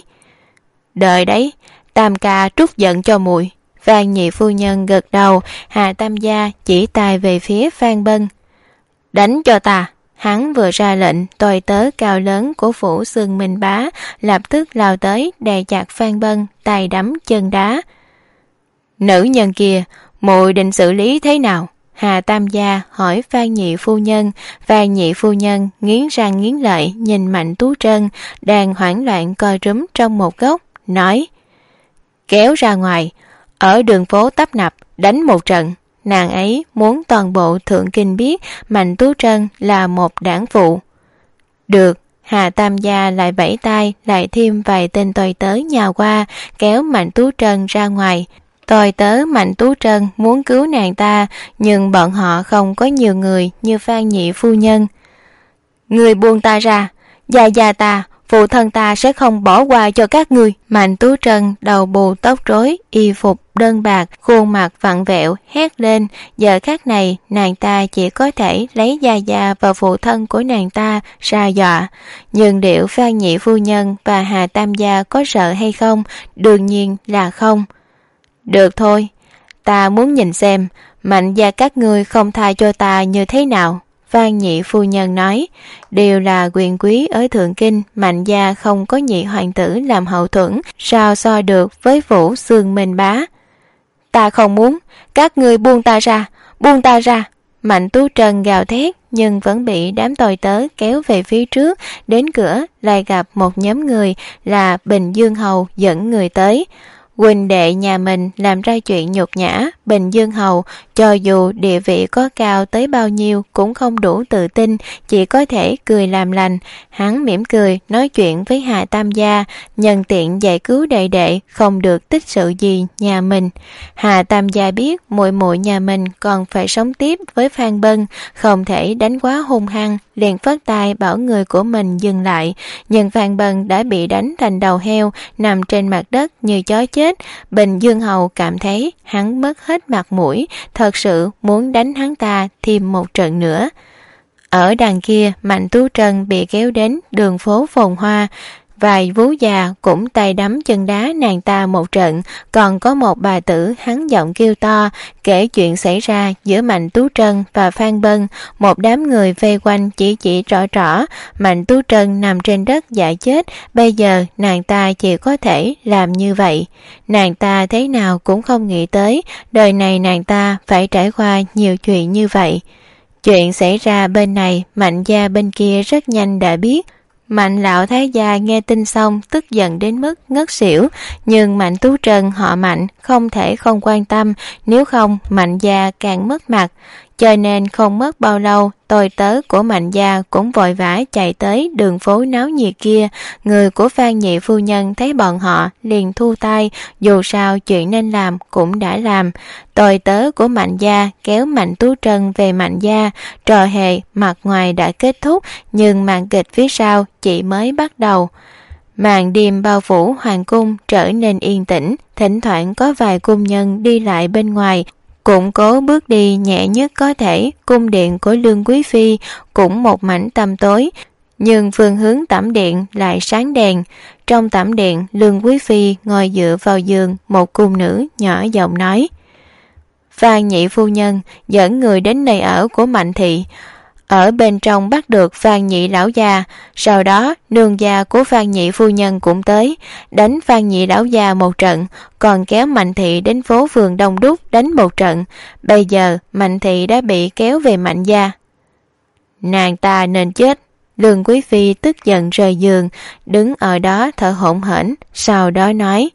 Đợi đấy, tam ca trút giận cho muội. Phan nhị phu nhân gật đầu. Hà Tam gia chỉ tay về phía Phan Bân: Đánh cho ta. Hắn vừa ra lệnh, tôi tớ cao lớn của phủ Xương Minh Bá lập tức lao tới, đè chặt Phan Bân, tay đấm chân đá. Nữ nhân kia, muội định xử lý thế nào? Hà Tam gia hỏi Phan nhị phu nhân. Phan nhị phu nhân nghiến răng nghiến lợi nhìn Mạnh Tú Trân đang hoảng loạn co rúm trong một góc, nói: Kéo ra ngoài, ở đường phố tấp nập đánh một trận. Nàng ấy muốn toàn bộ thượng kinh biết Mạnh Tú Trân là một đảng phụ. Được. Hà Tam gia lại vẫy tay, lại thêm vài tên tôi tớ nhào qua, kéo Mạnh Tú Trân ra ngoài. Tôi tớ Mạnh Tú Trân muốn cứu nàng ta, nhưng bọn họ không có nhiều người như Phan nhị phu nhân. Người buông ta ra, gia gia ta, phụ thân ta sẽ không bỏ qua cho các ngươi. Mạnh Tú Trân đầu bù tóc rối, y phục đơn bạc, khuôn mặt vặn vẹo, hét lên. Giờ khắc này nàng ta chỉ có thể lấy gia gia và phụ thân của nàng ta ra dọa. Nhưng liệu Phan nhị phu nhân và Hà Tam gia có sợ hay không? Đương nhiên là không. Được thôi, ta muốn nhìn xem Mạnh gia các ngươi không tha cho ta như thế nào. Phan nhị phu nhân nói: Đều là quyền quý ở Thượng Kinh, Mạnh gia không có nhị hoàng tử làm hậu thuẫn, sao so được với phủ Xương Minh Bá. Ta không muốn, các ngươi buông ta ra, buông ta ra. Mạnh Tú Trân gào thét, nhưng vẫn bị đám tôi tớ kéo về phía trước. Đến cửa lại gặp một nhóm người là Bình Dương Hầu dẫn người tới. Huynh đệ nhà mình làm ra chuyện nhục nhã, Bình Dương Hầu cho dù địa vị có cao tới bao nhiêu cũng không đủ tự tin, chỉ có thể cười làm lành. Hắn mỉm cười nói chuyện với Hà Tam gia, nhân tiện giải cứu đệ đệ không được tích sự gì nhà mình. Hà Tam gia biết muội muội nhà mình còn phải sống tiếp với Phan Bân, không thể đánh quá hung hăng, liền phất tay bảo người của mình dừng lại. Nhưng Phan Bân đã bị đánh thành đầu heo, nằm trên mặt đất như chó chết. Bình Dương Hầu cảm thấy hắn mất hết mặt mũi, thật sự muốn đánh hắn ta thêm một trận nữa. Ở đằng kia, Mạnh Tú Trân bị kéo đến đường phố phồn hoa. Vài vú già cũng tay đấm chân đá nàng ta một trận. Còn có một bà tử hắn giọng kêu to, kể chuyện xảy ra giữa Mạnh Tú Trân và Phan Bân. Một đám người vây quanh chỉ chỉ trỏ trỏ. Mạnh Tú Trân nằm trên đất dạ chết. Bây giờ nàng ta chỉ có thể làm như vậy. Nàng ta thế nào cũng không nghĩ tới đời này nàng ta phải trải qua nhiều chuyện như vậy. Chuyện xảy ra bên này, Mạnh gia bên kia rất nhanh đã biết. Mạnh lão thái gia nghe tin xong tức giận đến mức ngất xỉu, nhưng Mạnh Tú Trân họ Mạnh không thể không quan tâm, nếu không Mạnh gia càng mất mặt. Cho nên không mất bao lâu, tôi tớ của Mạnh gia cũng vội vã chạy tới đường phố náo nhiệt kia. Người của Phan nhị phu nhân thấy bọn họ liền thu tay, dù sao chuyện nên làm cũng đã làm. Tôi tớ của Mạnh gia kéo Mạnh Tú Trân về Mạnh gia. Trò hề mặt ngoài đã kết thúc, nhưng màn kịch phía sau chỉ mới bắt đầu. Màn đêm bao phủ hoàng cung trở nên yên tĩnh, thỉnh thoảng có vài cung nhân đi lại bên ngoài, cũng cố bước đi nhẹ nhất có thể. Cung điện của Lương Quý Phi cũng một mảnh tăm tối, nhưng phương hướng tẩm điện lại sáng đèn. Trong tẩm điện, Lương Quý Phi ngồi dựa vào giường, một cung nữ nhỏ giọng nói: Phan nhị phu nhân dẫn người đến nơi ở của Mạnh thị, ở bên trong bắt được Phan nhị lão già. Sau đó nương gia của Phan nhị phu nhân cũng tới, đánh Phan nhị lão già một trận, còn kéo Mạnh thị đến phố phường đông đúc đánh một trận. Bây giờ Mạnh thị đã bị kéo về Mạnh gia. Nàng ta nên chết. Lương Quý Phi tức giận rời giường, đứng ở đó thở hổn hển, sau đó nói: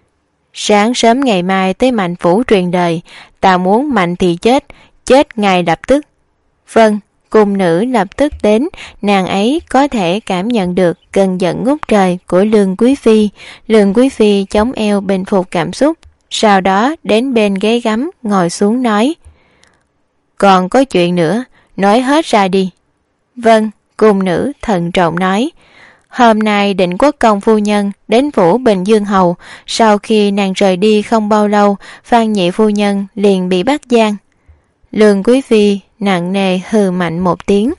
Sáng sớm ngày mai tới Mạnh phủ truyền đời, ta muốn Mạnh thị chết, chết ngay lập tức. Vâng. Cung nữ lập tức đến, nàng ấy có thể cảm nhận được cơn giận ngút trời của Lương Quý Phi. Lương Quý Phi chống eo bình phục cảm xúc, sau đó đến bên ghế gắm ngồi xuống nói: Còn có chuyện nữa, nói hết ra đi. Vâng. Cung nữ thận trọng nói: Hôm nay Định Quốc công phu nhân đến phủ Bình Dương hầu, sau khi nàng rời đi không bao lâu, Phan nhị phu nhân liền bị bắt giam. Lương Quý Phi nặng nề hừ mạnh một tiếng: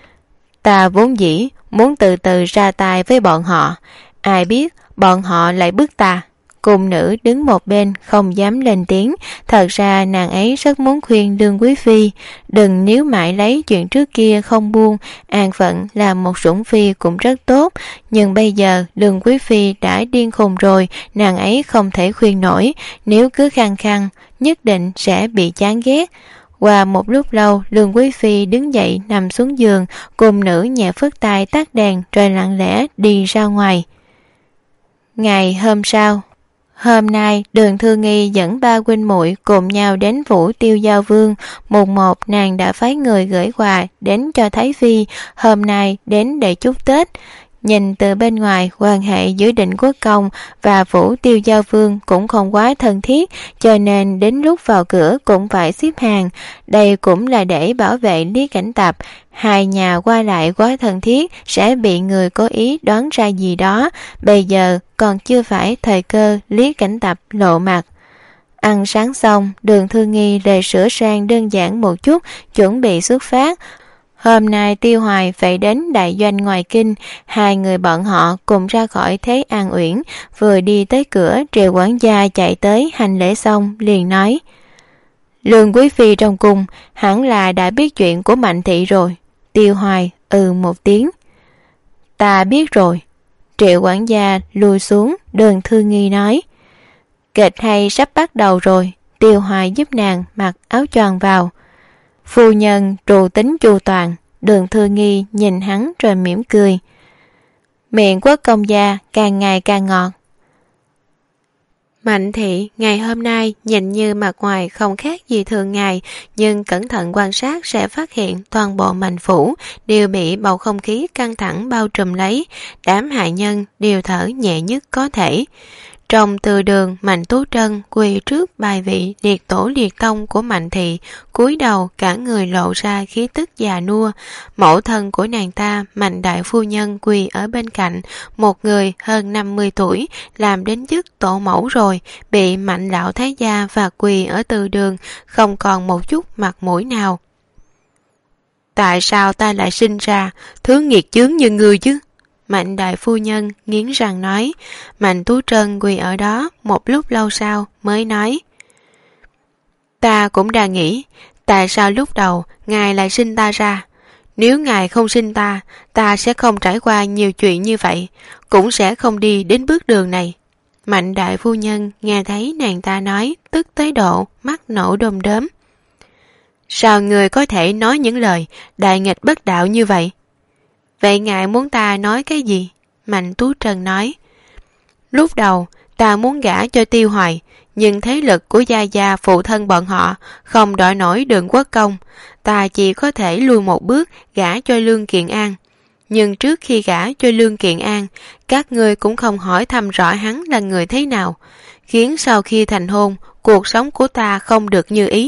Ta vốn dĩ muốn từ từ ra tay với bọn họ, ai biết bọn họ lại bức ta. Cung nữ đứng một bên không dám lên tiếng. Thật ra nàng ấy rất muốn khuyên Lương Quý Phi đừng níu mãi lấy chuyện trước kia không buông, an phận làm một sủng phi cũng rất tốt. Nhưng bây giờ Lương Quý Phi đã điên khùng rồi, nàng ấy không thể khuyên nổi, nếu cứ khăng khăng nhất định sẽ bị chán ghét. Qua một lúc lâu, Lương Quý Phi đứng dậy nằm xuống giường, cung nữ nhẹ phất tay tắt đèn rồi lặng lẽ đi ra ngoài. Ngày hôm sau, hôm nay Đường Thư Nghi dẫn ba huynh muội cùng nhau đến phủ Tiêu Giao Vương. Mùng một nàng đã phái người gửi quà đến cho Thái Phi, hôm nay đến để chúc Tết. Nhìn từ bên ngoài, quan hệ giữa Định Quốc công và phủ Tiêu Giao Vương cũng không quá thân thiết, cho nên đến lúc vào cửa cũng phải xếp hàng. Đây cũng là để bảo vệ Lý Cảnh Tập. Hai nhà qua lại quá thân thiết sẽ bị người cố ý đoán ra gì đó. Bây giờ còn chưa phải thời cơ Lý Cảnh Tập lộ mặt. Ăn sáng xong, Đường Thư Nghi để sửa sang đơn giản một chút, chuẩn bị xuất phát. Hôm nay Tiêu Hoài phải đến đại doanh ngoài kinh, hai người bọn họ cùng ra khỏi Thế An Uyển. Vừa đi tới cửa, Triệu quản gia chạy tới hành lễ xong liền nói: Lương Quý Phi trong cung hẳn là đã biết chuyện của Mạnh thị rồi. Tiêu Hoài ừ một tiếng: Ta biết rồi. Triệu quản gia lùi xuống. Đường Thư Nghi nói: Kịch hay sắp bắt đầu rồi. Tiêu Hoài giúp nàng mặc áo choàng vào. Phu nhân trù tính chu toàn. Đường Thư Nghi nhìn hắn rồi mỉm cười: Miệng Quốc công gia càng ngày càng ngọt. Mạnh thị ngày hôm nay nhìn như mặt ngoài không khác gì thường ngày, nhưng cẩn thận quan sát sẽ phát hiện toàn bộ Mạnh phủ đều bị bầu không khí căng thẳng bao trùm lấy. Đám hạ nhân đều thở nhẹ nhất có thể. Trong từ đường, Mạnh Tú Trân quỳ trước bài vị liệt tổ liệt tông của Mạnh thị, cúi đầu cả người lộ ra khí tức già nua. Mẫu thân của nàng ta, Mạnh đại phu nhân, quỳ ở bên cạnh, một người hơn năm mươi tuổi, làm đến chức tổ mẫu rồi, bị Mạnh lão thái gia và quỳ ở từ đường, không còn một chút mặt mũi nào. Tại sao ta lại sinh ra thứ nghiệt chướng như ngươi chứ? Mạnh đại phu nhân nghiến răng nói. Mạnh Tú Trân quỳ ở đó một lúc lâu sau mới nói: Ta cũng đang nghĩ, tại sao lúc đầu ngài lại sinh ta ra? Nếu ngài không sinh ta, ta sẽ không trải qua nhiều chuyện như vậy, cũng sẽ không đi đến bước đường này. Mạnh đại phu nhân nghe thấy nàng ta nói, tức tới độ mắt nổ đom đóm. Sao người có thể nói những lời đại nghịch bất đạo như vậy? Vậy ngài muốn ta nói cái gì? Mạnh Tú Trân nói. Lúc đầu ta muốn gả cho Tiêu Hoài, nhưng thế lực của gia gia phụ thân bọn họ không đòi nổi Đường Quốc Công, ta chỉ có thể lùi một bước gả cho Lương Kiện An. Nhưng trước khi gả cho Lương Kiện An, các ngươi cũng không hỏi thăm rõ hắn là người thế nào, khiến sau khi thành hôn, cuộc sống của ta không được như ý.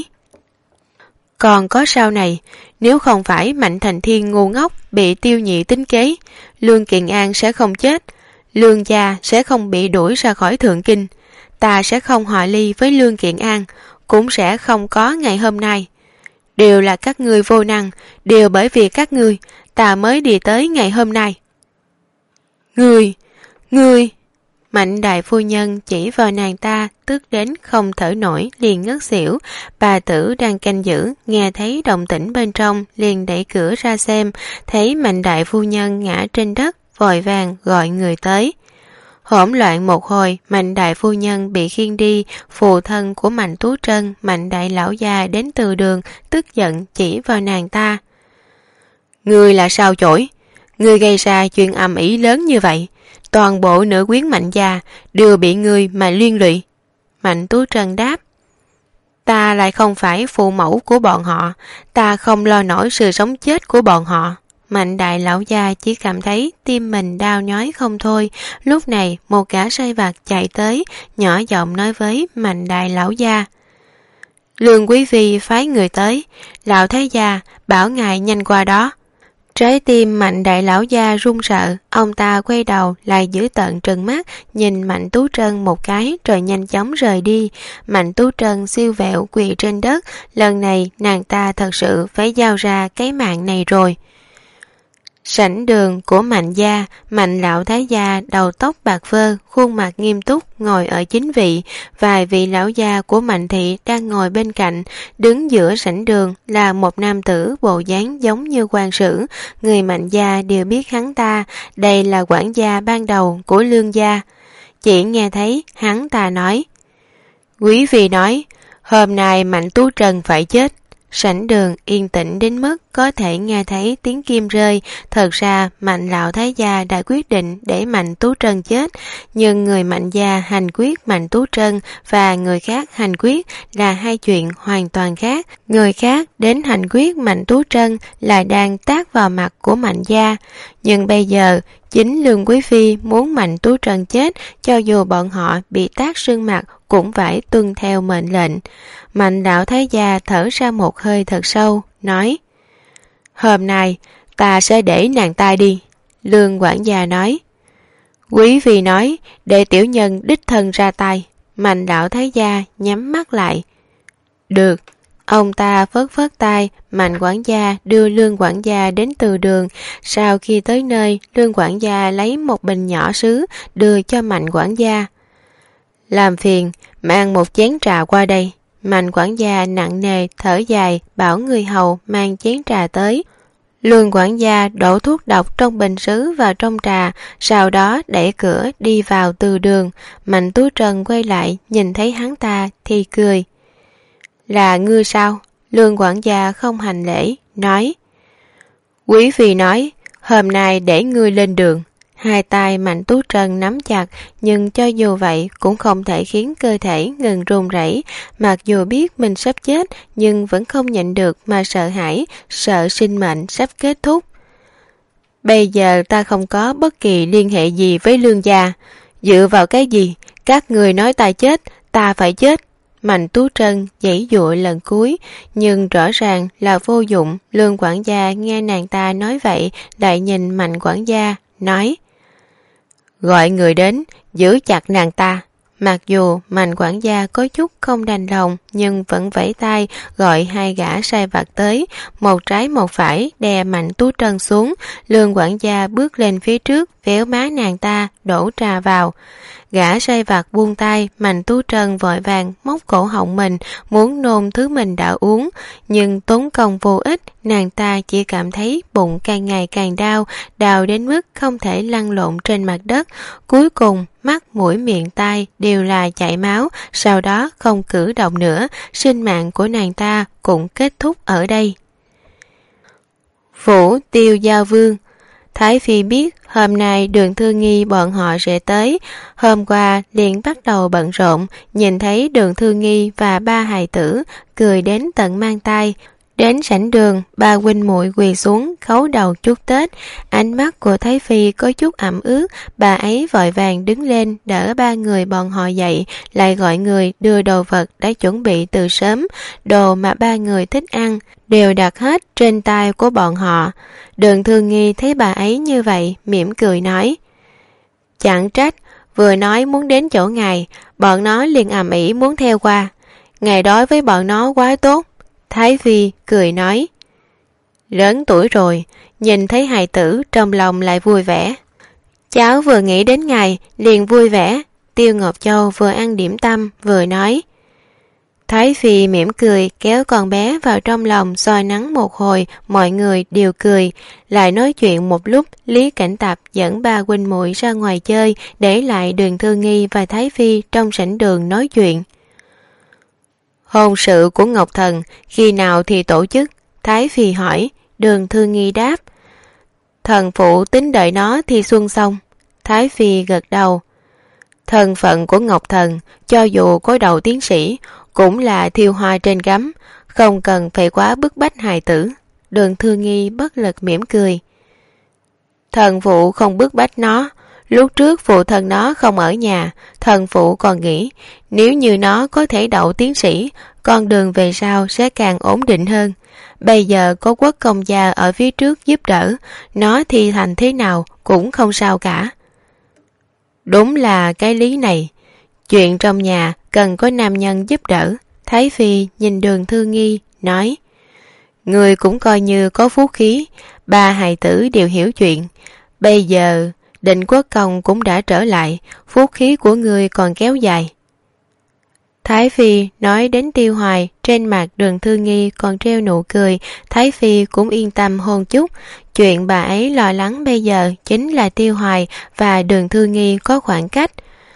Còn có sau này, nếu không phải Mạnh Thành Thiên ngu ngốc bị Tiêu Nhị tính kế, Lương Kiện An sẽ không chết, Lương gia sẽ không bị đuổi ra khỏi Thượng Kinh, ta sẽ không hòa ly với Lương Kiện An, cũng sẽ không có ngày hôm nay. Đều là các ngươi vô năng, đều bởi vì các ngươi, ta mới đi tới ngày hôm nay. Ngươi, ngươi... Mạnh đại phu nhân chỉ vào nàng ta, tức đến không thở nổi, liền ngất xỉu. Bà Tử đang canh giữ, nghe thấy động tĩnh bên trong, liền đẩy cửa ra xem, thấy Mạnh đại phu nhân ngã trên đất, vội vàng gọi người tới. Hỗn loạn một hồi, Mạnh đại phu nhân bị khiêng đi, phụ thân của Mạnh Tú Trân, Mạnh đại lão già đến từ đường, tức giận chỉ vào nàng ta. Ngươi là sao chổi? Ngươi gây ra chuyện ầm ĩ lớn như vậy, toàn bộ nữ quyến Mạnh gia đều bị ngươi mà liên lụy. Mạnh Tú Trân đáp. Ta lại không phải phụ mẫu của bọn họ, ta không lo nổi sự sống chết của bọn họ. Mạnh đại lão gia chỉ cảm thấy tim mình đau nhói không thôi. Lúc này một gã sai vặt chạy tới, nhỏ giọng nói với Mạnh đại lão gia. Lương quý phi phái người tới, lão thái gia bảo ngài nhanh qua đó. Trái tim Mạnh đại lão gia run sợ, ông ta quay đầu lại giữ tợn trừng mắt, nhìn Mạnh Tú Trân một cái rồi nhanh chóng rời đi. Mạnh Tú Trân siêu vẹo quỳ trên đất, lần này nàng ta thật sự phải giao ra cái mạng này rồi. Sảnh đường của Mạnh gia, Mạnh lão thái gia đầu tóc bạc phơ, khuôn mặt nghiêm túc ngồi ở chính vị, vài vị lão gia của Mạnh thị đang ngồi bên cạnh. Đứng giữa sảnh đường là một nam tử bộ dáng giống như quan sử, người Mạnh gia đều biết hắn ta, đây là quản gia ban đầu của Lương gia. Chỉ nghe thấy hắn ta nói: Quý phi nói, hôm nay Mạnh Tú Trân phải chết. Sảnh đường yên tĩnh đến mức có thể nghe thấy tiếng kim rơi. Thật ra Mạnh lão thái gia đã quyết định để Mạnh Tú Trân chết, nhưng người Mạnh gia hành quyết Mạnh Tú Trân và người khác hành quyết là hai chuyện hoàn toàn khác. Người khác đến hành quyết Mạnh Tú Trân là đang tác vào mặt của Mạnh gia, nhưng bây giờ chính Lương quý phi muốn Mạnh Tú Trân chết, cho dù bọn họ bị tác sưng mặt cũng phải tuân theo mệnh lệnh. Mạnh lão thái gia thở ra một hơi thật sâu, nói: Hôm nay ta sẽ để nàng ta đi. Lương quản gia nói: Quý phi nói để tiểu nhân đích thân ra tay. Mạnh lão thái gia nhắm mắt lại. Được. Ông ta phất phất tay, Mạnh quản gia đưa Lương quản gia đến từ đường. Sau khi tới nơi, Lương quản gia lấy một bình nhỏ sứ đưa cho Mạnh quản gia. Làm phiền, mang một chén trà qua đây. Mạnh quản gia nặng nề thở dài, bảo người hầu mang chén trà tới. Lương quản gia đổ thuốc độc trong bình sứ vào trong trà, sau đó đẩy cửa đi vào từ đường. Mạnh Tú Trân quay lại, nhìn thấy hắn ta thì cười. Là ngươi sao? Lương quản gia không hành lễ, nói: Quý phi nói, hôm nay để ngươi lên đường. Hai tay Mạnh Tú Trân nắm chặt, nhưng cho dù vậy cũng không thể khiến cơ thể ngừng run rẩy. Mặc dù biết mình sắp chết, nhưng vẫn không nhịn được mà sợ hãi, sợ sinh mệnh sắp kết thúc. Bây giờ ta không có bất kỳ liên hệ gì với Lương gia. Dựa vào cái gì? Các người nói ta chết, ta phải chết. Mạnh Tú Trân giãy giụa lần cuối, nhưng rõ ràng là vô dụng. Lương quản gia nghe nàng ta nói vậy, lại nhìn Mạnh quản gia, nói: Gọi người đến, giữ chặt nàng ta. Mặc dù Mạnh quản gia có chút không đành lòng, nhưng vẫn vẫy tay gọi hai gã sai vặt tới, một trái một phải đè Mạnh Tú Trân xuống. Lương quản gia bước lên phía trước, véo má nàng ta, đổ trà vào. Gã sai vặt buông tay, Mạnh Tú Trân vội vàng móc cổ họng mình, muốn nôn thứ mình đã uống, nhưng tốn công vô ích. Nàng ta chỉ cảm thấy bụng càng ngày càng đau, đau đến mức không thể lăn lộn trên mặt đất. Cuối cùng mắt, mũi, miệng, tai đều là chảy máu, sau đó không cử động nữa. Sinh mạng của nàng ta cũng kết thúc ở đây. Phủ Tiêu Giao Vương. Thái Phi biết hôm nay Đường Thư Nghi bọn họ sẽ tới, hôm qua liền bắt đầu bận rộn, nhìn thấy Đường Thư Nghi và ba hài tử cười đến tận mang tay. Đến sảnh đường, ba huynh muội quỳ xuống khấu đầu chúc Tết. Ánh mắt của Thái Phi có chút ẩm ướt, bà ấy vội vàng đứng lên đỡ ba người bọn họ dậy, lại gọi người đưa đồ vật đã chuẩn bị từ sớm, đồ mà ba người thích ăn đều đặt hết trên tay của bọn họ. Đường Thư Nghi thấy bà ấy như vậy, mỉm cười nói: Chẳng trách, vừa nói muốn đến chỗ ngài, bọn nó liền ầm ĩ muốn theo qua. Ngài đối với bọn nó quá tốt. Thái Phi cười nói: Lớn tuổi rồi, nhìn thấy hài tử trong lòng lại vui vẻ. Cháu vừa nghĩ đến ngài liền vui vẻ. Tiêu Ngọc Châu vừa ăn điểm tâm vừa nói. Thái Phi mỉm cười kéo con bé vào trong lòng soi nắng một hồi, mọi người đều cười. Lại nói chuyện một lúc, Lý Cảnh Tập dẫn ba huynh muội ra ngoài chơi, để lại Đường Thư Nghi và Thái Phi trong sảnh đường nói chuyện. Hôn sự của Ngọc Thần khi nào thì tổ chức? Thái Phi hỏi. Đường Thư Nghi đáp: Thần phụ tính đợi nó thì xuân xong. Thái Phi gật đầu. Thân phận của Ngọc Thần cho dù có đầu tiến sĩ cũng là thiêu hoa trên gấm, không cần phải quá bức bách hài tử. Đường Thư Nghi bất lực mỉm cười. Thần phụ không bức bách nó. Lúc trước phụ thân nó không ở nhà, thần phụ còn nghĩ nếu như nó có thể đậu tiến sĩ, con đường về sau sẽ càng ổn định hơn. Bây giờ có Quốc công gia ở phía trước giúp đỡ, nó thi thành thế nào cũng không sao cả. Đúng là cái lý này. Chuyện trong nhà cần có nam nhân giúp đỡ. Thái Phi nhìn Đường Thư Nghi nói: Người cũng coi như có phú khí, ba hài tử đều hiểu chuyện. Bây giờ Định Quốc công cũng đã trở lại, phú khí của người còn kéo dài. Thái Phi nói đến Tiêu Hoài, trên mặt Đường Thư Nghi còn treo nụ cười. Thái Phi cũng yên tâm hơn chút. Chuyện bà ấy lo lắng bây giờ chính là Tiêu Hoài và Đường Thư Nghi có khoảng cách.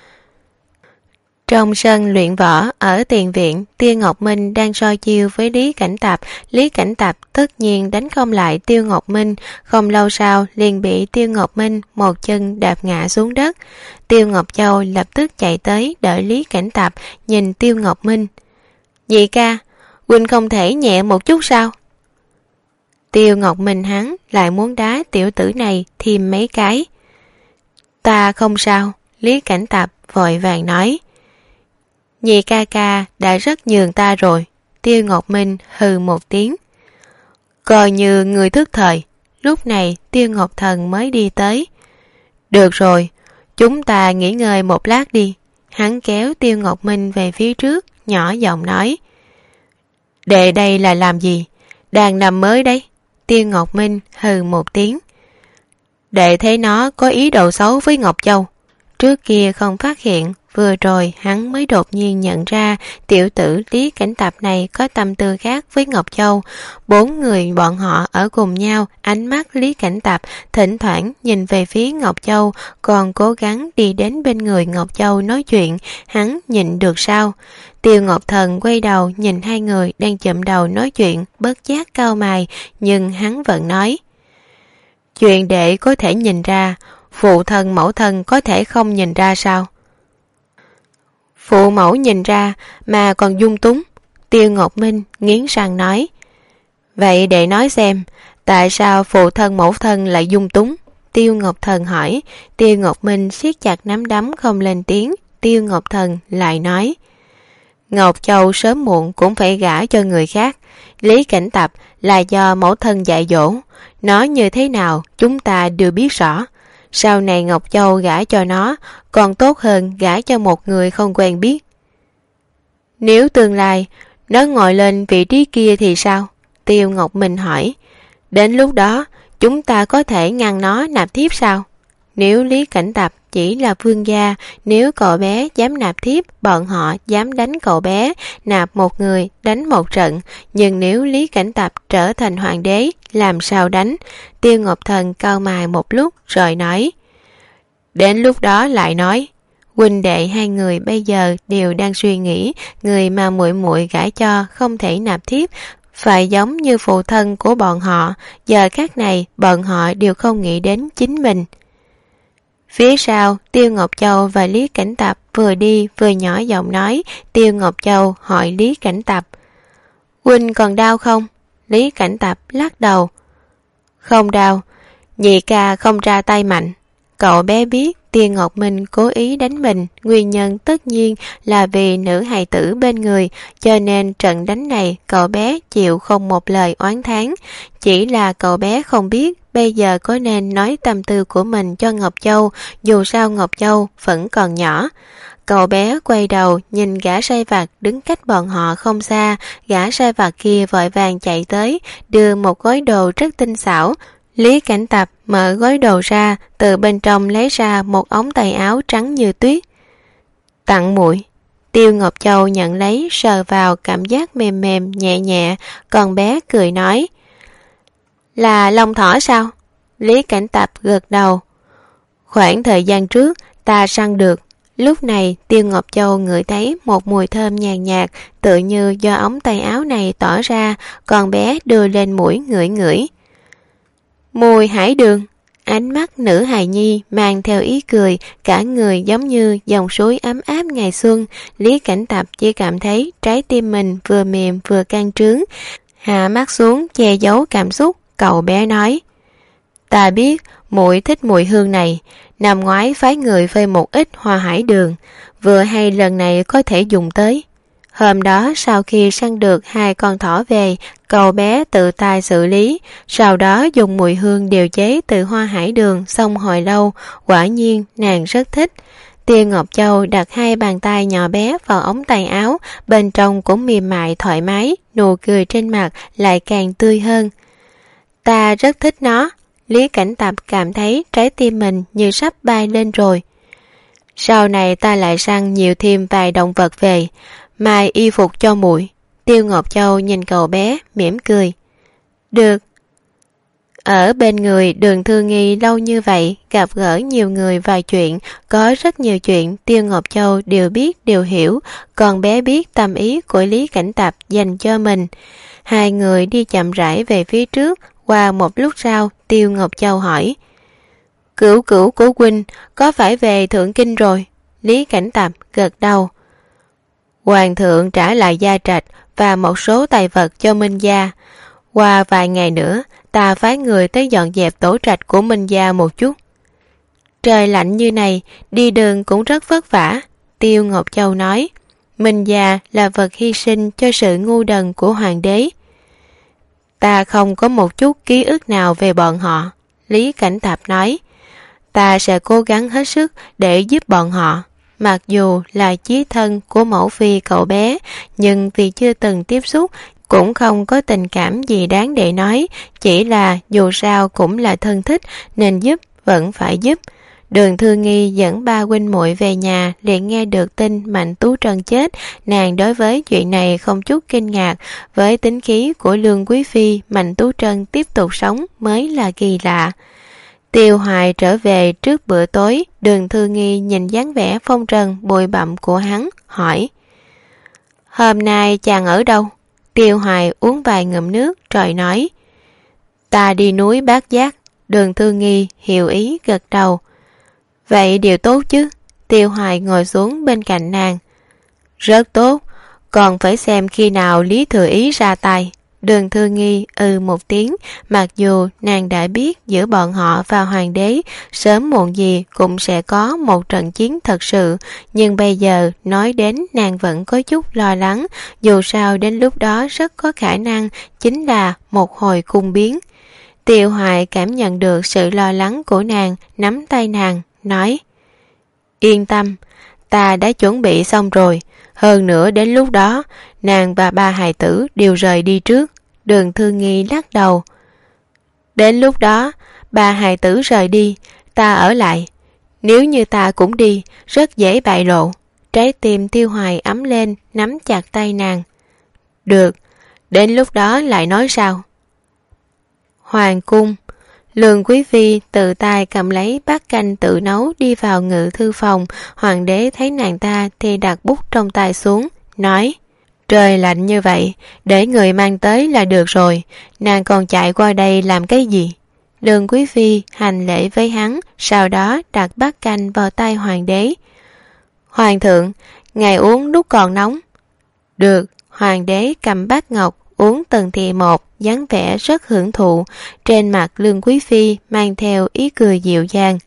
Trong sân luyện võ ở tiền viện, Tiêu Ngọc Minh đang so chiêu với Lý Cảnh Tập. Lý Cảnh Tập tất nhiên đánh không lại Tiêu Ngọc Minh, không lâu sau liền bị Tiêu Ngọc Minh một chân đạp ngã xuống đất. Tiêu Ngọc Châu lập tức chạy tới đỡ Lý Cảnh Tập, nhìn Tiêu Ngọc Minh. Nhị ca, huynh không thể nhẹ một chút sao? Tiêu Ngọc Minh hắn lại muốn đá tiểu tử này thêm mấy cái. Ta không sao, Lý Cảnh Tập vội vàng nói. Nhị ca ca đã rất nhường ta rồi. Tiêu Ngọc Minh hừ một tiếng. Coi như người thức thời. Lúc này Tiêu Ngọc Thần mới đi tới. Được rồi, chúng ta nghỉ ngơi một lát đi. Hắn kéo Tiêu Ngọc Minh về phía trước, nhỏ giọng nói. Đệ đây là làm gì? Đang nằm mới đấy. Tiêu Ngọc Minh hừ một tiếng. Đệ thấy nó có ý đồ xấu với Ngọc Châu. Trước kia không phát hiện, vừa rồi hắn mới đột nhiên nhận ra tiểu tử Lý Cảnh Tập này có tâm tư khác với Ngọc Châu. Bốn người bọn họ ở cùng nhau, ánh mắt Lý Cảnh Tập thỉnh thoảng nhìn về phía Ngọc Châu, còn cố gắng đi đến bên người Ngọc Châu nói chuyện. Hắn nhịn được sao? Tiêu Ngọc Thần quay đầu nhìn hai người đang chụm đầu nói chuyện, bất giác cau mày, nhưng hắn vẫn nói. Chuyện đệ có thể nhìn ra, phụ thân mẫu thân có thể không nhìn ra sao? Phụ mẫu nhìn ra mà còn dung túng. Tiêu Ngọc Minh nghiến răng nói. Vậy để nói xem, tại sao phụ thân mẫu thân lại dung túng? Tiêu Ngọc Thần hỏi. Tiêu Ngọc Minh siết chặt nắm đấm không lên tiếng. Tiêu Ngọc Thần lại nói. Ngọc Châu sớm muộn cũng phải gả cho người khác. Lý Cảnh Tập là do mẫu thân dạy dỗ. Nói như thế nào chúng ta đều biết rõ. Sau này Ngọc Châu gả cho nó còn tốt hơn gả cho một người không quen biết. Nếu tương lai nó ngồi lên vị trí kia thì sao? Tiêu Ngọc Minh hỏi. Đến lúc đó chúng ta có thể ngăn nó nạp thiếp sao? Nếu Lý Cảnh Tập chỉ là vương gia, nếu cậu bé dám nạp thiếp, bọn họ dám đánh cậu bé, nạp một người, đánh một trận. Nhưng nếu Lý Cảnh Tập trở thành hoàng đế, làm sao đánh? Tiêu Ngọc Thần cau mày một lúc rồi nói. Đến lúc đó lại nói. Huynh đệ hai người bây giờ đều đang suy nghĩ, người mà muội muội gả cho không thể nạp thiếp, phải giống như phụ thân của bọn họ, giờ các này bọn họ đều không nghĩ đến chính mình. Phía sau, Tiêu Ngọc Châu và Lý Cảnh Tập vừa đi vừa nhỏ giọng nói. Tiêu Ngọc Châu hỏi Lý Cảnh Tập: huynh còn đau không? Lý Cảnh Tập lắc đầu: không đau, nhị ca không ra tay mạnh. Cậu bé biết Tiêu Ngọc Minh cố ý đánh mình, nguyên nhân tất nhiên là vì nữ hài tử bên người, cho nên trận đánh này cậu bé chịu không một lời oán thán. Chỉ là cậu bé không biết bây giờ có nên nói tâm tư của mình cho Ngọc Châu, dù sao Ngọc Châu vẫn còn nhỏ. Cậu bé quay đầu nhìn gã sai vặt đứng cách bọn họ không xa. Gã sai vặt kia vội vàng chạy tới, đưa một gói đồ rất tinh xảo. Lý Cảnh Tập mở gói đồ ra, từ bên trong lấy ra một ống tay áo trắng như tuyết. Tặng muội. Tiêu Ngọc Châu nhận lấy, sờ vào cảm giác mềm mềm nhẹ nhẹ, còn bé cười nói: là lông thỏ sao? Lý Cảnh Tập gật đầu. Khoảng thời gian trước ta săn được. Lúc này Tiêu Ngọc Châu ngửi thấy một mùi thơm nhàn nhạt, tự như do ống tay áo này tỏ ra, còn bé đưa lên mũi ngửi ngửi. Mùi hải đường. Ánh mắt nữ hài nhi mang theo ý cười, cả người giống như dòng suối ấm áp ngày xuân. Lý Cảnh Tập chỉ cảm thấy trái tim mình vừa mềm vừa căng trướng, hạ mắt xuống che giấu cảm xúc. Cậu bé nói: ta biết muội thích mùi hương này, năm ngoái phái người phơi một ít hoa hải đường, vừa hay lần này có thể dùng tới. Hôm đó sau khi săn được hai con thỏ về, cậu bé tự tay xử lý, sau đó dùng mùi hương điều chế từ hoa hải đường xong hồi lâu, quả nhiên nàng rất thích. Tiêu Ngọc Châu đặt hai bàn tay nhỏ bé vào ống tay áo, bên trong cũng mềm mại thoải mái, nụ cười trên mặt lại càng tươi hơn. Ta rất thích nó. Lý Cảnh Tập cảm thấy trái tim mình như sắp bay lên rồi. Sau này ta lại săn nhiều thêm vài động vật về, mai y phục cho muội. Tiêu Ngọc Châu nhìn cậu bé mỉm cười. Được. Ở bên người Đường Thư Nghi lâu như vậy, gặp gỡ nhiều người vài chuyện, có rất nhiều chuyện Tiêu Ngọc Châu đều biết đều hiểu, còn bé biết tâm ý của Lý Cảnh Tập dành cho mình. Hai người đi chậm rãi về phía trước. Qua một lúc sau, Tiêu Ngọc Châu hỏi: cửu cửu của huynh có phải về Thượng Kinh rồi? Lý Cảnh Tập gật đầu. Hoàng thượng trả lại gia trạch và một số tài vật cho Minh gia. Qua vài ngày nữa, ta phái người tới dọn dẹp tổ trạch của Minh gia một chút. Trời lạnh như này, đi đường cũng rất vất vả. Tiêu Ngọc Châu nói: Minh gia là vật hy sinh cho sự ngu đần của hoàng đế. Ta không có một chút ký ức nào về bọn họ. Lý Cảnh Tập nói: ta sẽ cố gắng hết sức để giúp bọn họ. Mặc dù là chí thân của mẫu phi cậu bé, nhưng vì chưa từng tiếp xúc, cũng không có tình cảm gì đáng để nói, chỉ là dù sao cũng là thân thích, nên giúp vẫn phải giúp. Đường Thư Nghi dẫn ba huynh muội về nhà, liền nghe được tin Mạnh Tú Trân chết. Nàng đối với chuyện này không chút kinh ngạc, với tính khí của Lương Quý Phi, Mạnh Tú Trân tiếp tục sống mới là kỳ lạ. Tiêu Hoài trở về trước bữa tối, Đường Thư Nghi nhìn dáng vẻ phong trần bụi bặm của hắn, hỏi: hôm nay chàng ở đâu? Tiêu Hoài uống vài ngụm nước rồi nói: ta đi núi Bát Giác. Đường Thư Nghi hiểu ý gật đầu. Vậy điều tốt chứ? Tiêu Hoài ngồi xuống bên cạnh nàng. Rất tốt, còn phải xem khi nào Lý Thừa Ý ra tay. Đường Thư Nghi ừ một tiếng, mặc dù nàng đã biết giữa bọn họ và hoàng đế sớm muộn gì cũng sẽ có một trận chiến thật sự, nhưng bây giờ nói đến nàng vẫn có chút lo lắng, dù sao đến lúc đó rất có khả năng chính là một hồi cung biến. Tiêu Hoài cảm nhận được sự lo lắng của nàng, nắm tay nàng, nói: yên tâm, ta đã chuẩn bị xong rồi. Hơn nữa đến lúc đó, nàng và ba hài tử đều rời đi trước. Đường Thư Nghi lắc đầu. Đến lúc đó, ba hài tử rời đi, ta ở lại. Nếu như ta cũng đi, rất dễ bại lộ. Trái tim Tiêu Hoài ấm lên, nắm chặt tay nàng. Được, đến lúc đó lại nói sao? Hoàng cung. Lương Quý Phi tự tay cầm lấy bát canh tự nấu đi vào ngự thư phòng. Hoàng đế thấy nàng ta thì đặt bút trong tay xuống, nói: Trời lạnh như vậy, để người mang tới là được rồi, nàng còn chạy qua đây làm cái gì? Lương Quý Phi hành lễ với hắn, sau đó đặt bát canh vào tay hoàng đế. Hoàng thượng, ngài uống lúc còn nóng. Được, hoàng đế cầm bát ngọc, uống từng thìa một, dáng vẻ rất hưởng thụ, trên mặt Lương Quý Phi mang theo ý cười dịu dàng.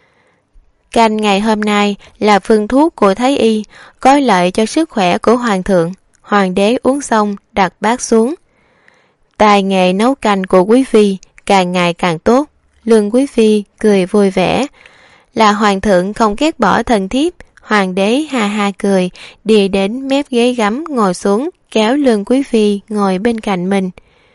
Canh ngày hôm nay là phương thuốc của Thái Y, có lợi cho sức khỏe của hoàng thượng. Hoàng đế uống xong, đặt bát xuống. Tài nghệ nấu canh của Quý Phi càng ngày càng tốt. Lương Quý Phi cười vui vẻ. Là hoàng thượng không ghét bỏ thần thiếp. Hoàng đế ha ha cười, đi đến mép ghế gấm ngồi xuống, kéo Lương Quý Phi ngồi bên cạnh mình.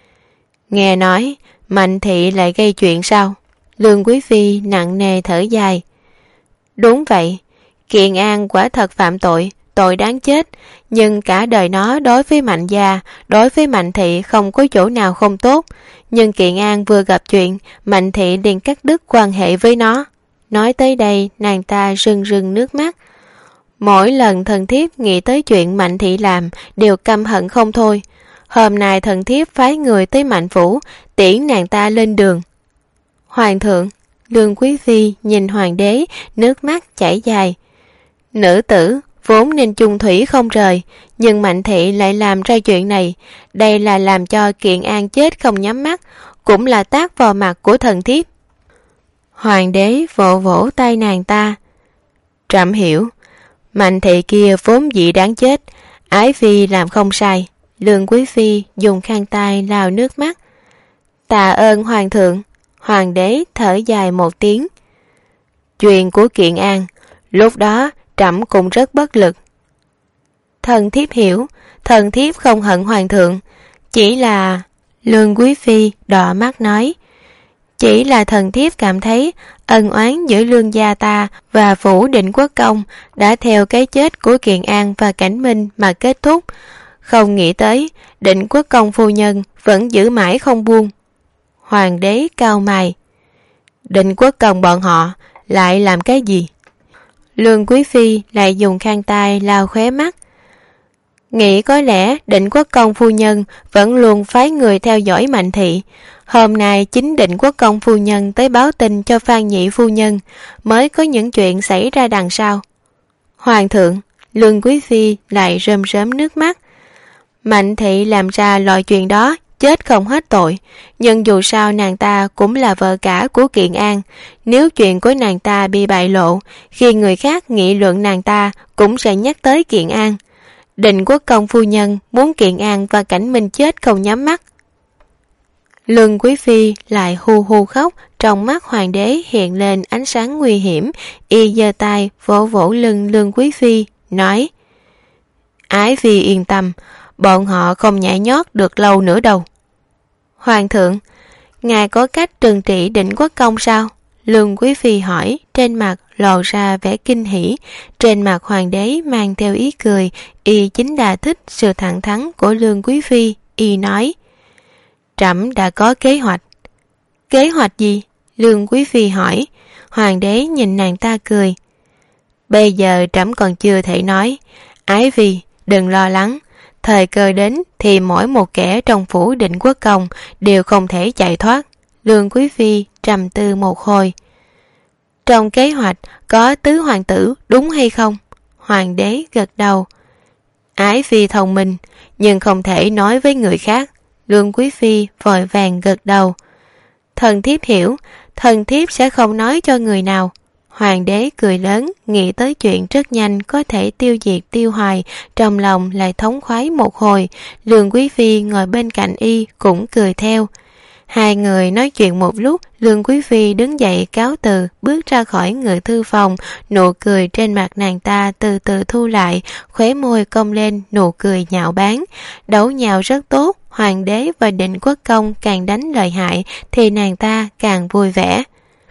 Nghe nói, Mạnh thị lại gây chuyện sao? Lương Quý Phi nặng nề thở dài. Đúng vậy, Kiện An quả thật phạm tội, tội đáng chết, nhưng cả đời nó đối với Mạnh gia, đối với Mạnh thị không có chỗ nào không tốt. Nhưng Kiện An vừa gặp chuyện, Mạnh thị liền cắt đứt quan hệ với nó. Nói tới đây, nàng ta rưng rưng nước mắt. Mỗi lần thần thiếp nghĩ tới chuyện Mạnh thị làm, đều căm hận không thôi. Hôm nay thần thiếp phái người tới Mạnh phủ, tiễn nàng ta lên đường. Hoàng thượng, Lương Quý Phi nhìn hoàng đế, nước mắt chảy dài. Nữ tử vốn nên chung thủy không rời, nhưng Mạnh thị lại làm ra chuyện này. Đây là làm cho Kiện An chết không nhắm mắt, cũng là tát vào mặt của thần thiếp. Hoàng đế vỗ vỗ tay nàng ta. Trẫm hiểu, Mạnh thị kia vốn dĩ đáng chết, Ái Phi làm không sai. Lương Quý Phi dùng khăn tay lau nước mắt. Tạ ơn hoàng thượng. Hoàng đế thở dài một tiếng. Chuyện của Kiện An, lúc đó trẫm cũng rất bất lực. Thần thiếp hiểu, thần thiếp không hận hoàng thượng, chỉ là... Lương Quý Phi đỏ mắt nói. Chỉ là thần thiếp cảm thấy ân oán giữa Lương gia ta và phủ Định Quốc công đã theo cái chết của Kiện An và Cảnh Minh mà kết thúc. Không nghĩ tới Định Quốc công phu nhân vẫn giữ mãi không buông. Hoàng đế cau mày. Định Quốc công bọn họ lại làm cái gì? Lương Quý Phi lại dùng khăn tay lau khóe mắt. Nghĩ có lẽ Định Quốc công phu nhân vẫn luôn phái người theo dõi Mạnh thị. Hôm nay chính Định Quốc công phu nhân tới báo tin cho Phan nhị phu nhân, mới có những chuyện xảy ra đằng sau. Hoàng thượng, Lương Quý Phi lại rơm rớm nước mắt. Mạnh thị làm ra loại chuyện đó, chết không hết tội, nhưng dù sao nàng ta cũng là vợ cả của Kiện An. Nếu chuyện của nàng ta bị bại lộ, khi người khác nghị luận nàng ta cũng sẽ nhắc tới Kiện An. Định Quốc công phu nhân muốn Kiện An và Cảnh Minh chết không nhắm mắt. Lương Quý Phi lại hu hu khóc, trong mắt hoàng đế hiện lên ánh sáng nguy hiểm. Y giơ tay vỗ vỗ lưng Lương Quý Phi, nói: Ái Phi yên tâm, bọn họ không nhảy nhót được lâu nữa đâu. Hoàng thượng, ngài có cách trừng trị Định Quốc công sao? Lương Quý Phi hỏi, trên mặt lộ ra vẻ kinh hỉ. Trên mặt hoàng đế mang theo ý cười. Y chính là thích sự thẳng thắn của Lương Quý Phi. Y nói: Trẫm đã có kế hoạch. Kế hoạch gì? Lương Quý Phi hỏi. Hoàng đế nhìn nàng ta cười. Bây giờ trẫm còn chưa thể nói. Ái Phi, đừng lo lắng. Thời cơ đến thì mỗi một kẻ trong phủ Định Quốc công đều không thể chạy thoát. Lương Quý Phi trầm tư một hồi. Trong kế hoạch có tứ hoàng tử đúng hay không? Hoàng đế gật đầu. Ái Phi thông minh, nhưng không thể nói với người khác. Lương Quý Phi vội vàng gật đầu. Thần thiếp hiểu, thần thiếp sẽ không nói cho người nào. Hoàng đế cười lớn, nghĩ tới chuyện rất nhanh có thể tiêu diệt Tiêu Hoài, trong lòng lại thống khoái một hồi. Lương Quý Phi ngồi bên cạnh y cũng cười theo. Hai người nói chuyện một lúc, Lương Quý Phi đứng dậy cáo từ, bước ra khỏi ngự thư phòng. Nụ cười trên mặt nàng ta từ từ thu lại, khóe môi cong lên nụ cười nhạo báng. Đấu nhào rất tốt, hoàng đế và Định Quốc công càng đánh lợi hại thì nàng ta càng vui vẻ.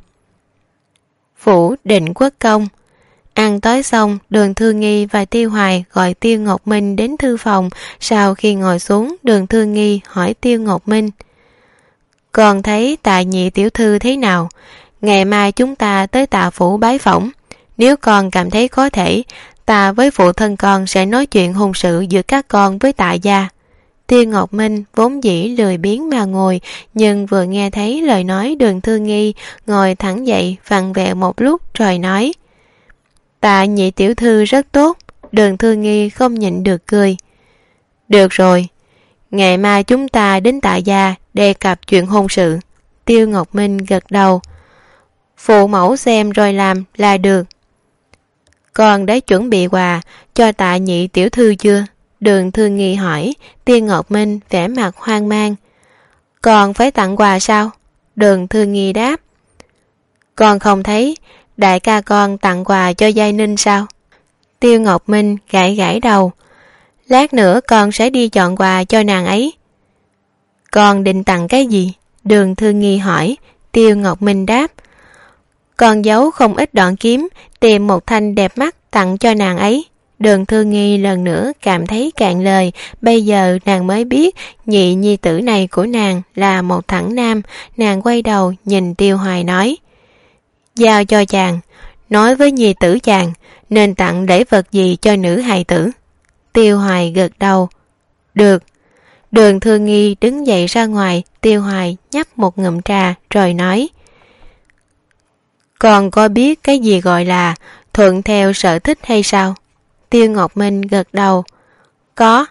Phủ Định Quốc công. Ăn tối xong, Đường Thư Nghi và Tiêu Hoài gọi Tiêu Ngọc Minh đến thư phòng. Sau khi ngồi xuống, Đường Thư Nghi hỏi Tiêu Ngọc Minh: Con thấy Tạ nhị tiểu thư thế nào? Ngày mai chúng ta tới Tạ phủ bái phỏng. Nếu con cảm thấy có thể, ta với phụ thân con sẽ nói chuyện hôn sự giữa các con với Tạ gia. Tiêu Ngọc Minh vốn dĩ lười biếng mà ngồi, nhưng vừa nghe thấy lời nói Đường Thư Nghi, ngồi thẳng dậy vặn vẹo một lúc rồi nói: Tạ nhị tiểu thư rất tốt. Đường Thư Nghi không nhịn được cười. Được rồi, ngày mai chúng ta đến Tạ gia đề cập chuyện hôn sự. Tiêu Ngọc Minh gật đầu. Phụ mẫu xem rồi làm là được. Con đã chuẩn bị quà cho Tạ nhị tiểu thư chưa? Đường Thư Nghi hỏi. Tiêu Ngọc Minh vẻ mặt hoang mang. Còn phải tặng quà sao? Đường Thư Nghi đáp. Con không thấy đại ca con tặng quà cho Giai Ninh sao? Tiêu Ngọc Minh gãi gãi đầu. Lát nữa con sẽ đi chọn quà cho nàng ấy. Con định tặng cái gì? Đường Thư Nghi hỏi. Tiêu Ngọc Minh đáp. Con giấu không ít đoạn kiếm, tìm một thanh đẹp mắt tặng cho nàng ấy. Đường Thư Nghi lần nữa cảm thấy cạn lời. Bây giờ nàng mới biết nhị nhi tử này của nàng là một thẳng nam. Nàng quay đầu nhìn Tiêu Hoài nói: Giao cho chàng, nói với nhi tử chàng nên tặng lễ vật gì cho nữ hài tử. Tiêu Hoài gật đầu. Được. Đường Thư Nghi đứng dậy ra ngoài. Tiêu Hoài nhấp một ngụm trà rồi nói: Con có biết cái gì gọi là thuận theo sở thích hay sao? Tiêu Ngọc Minh gật đầu. Có.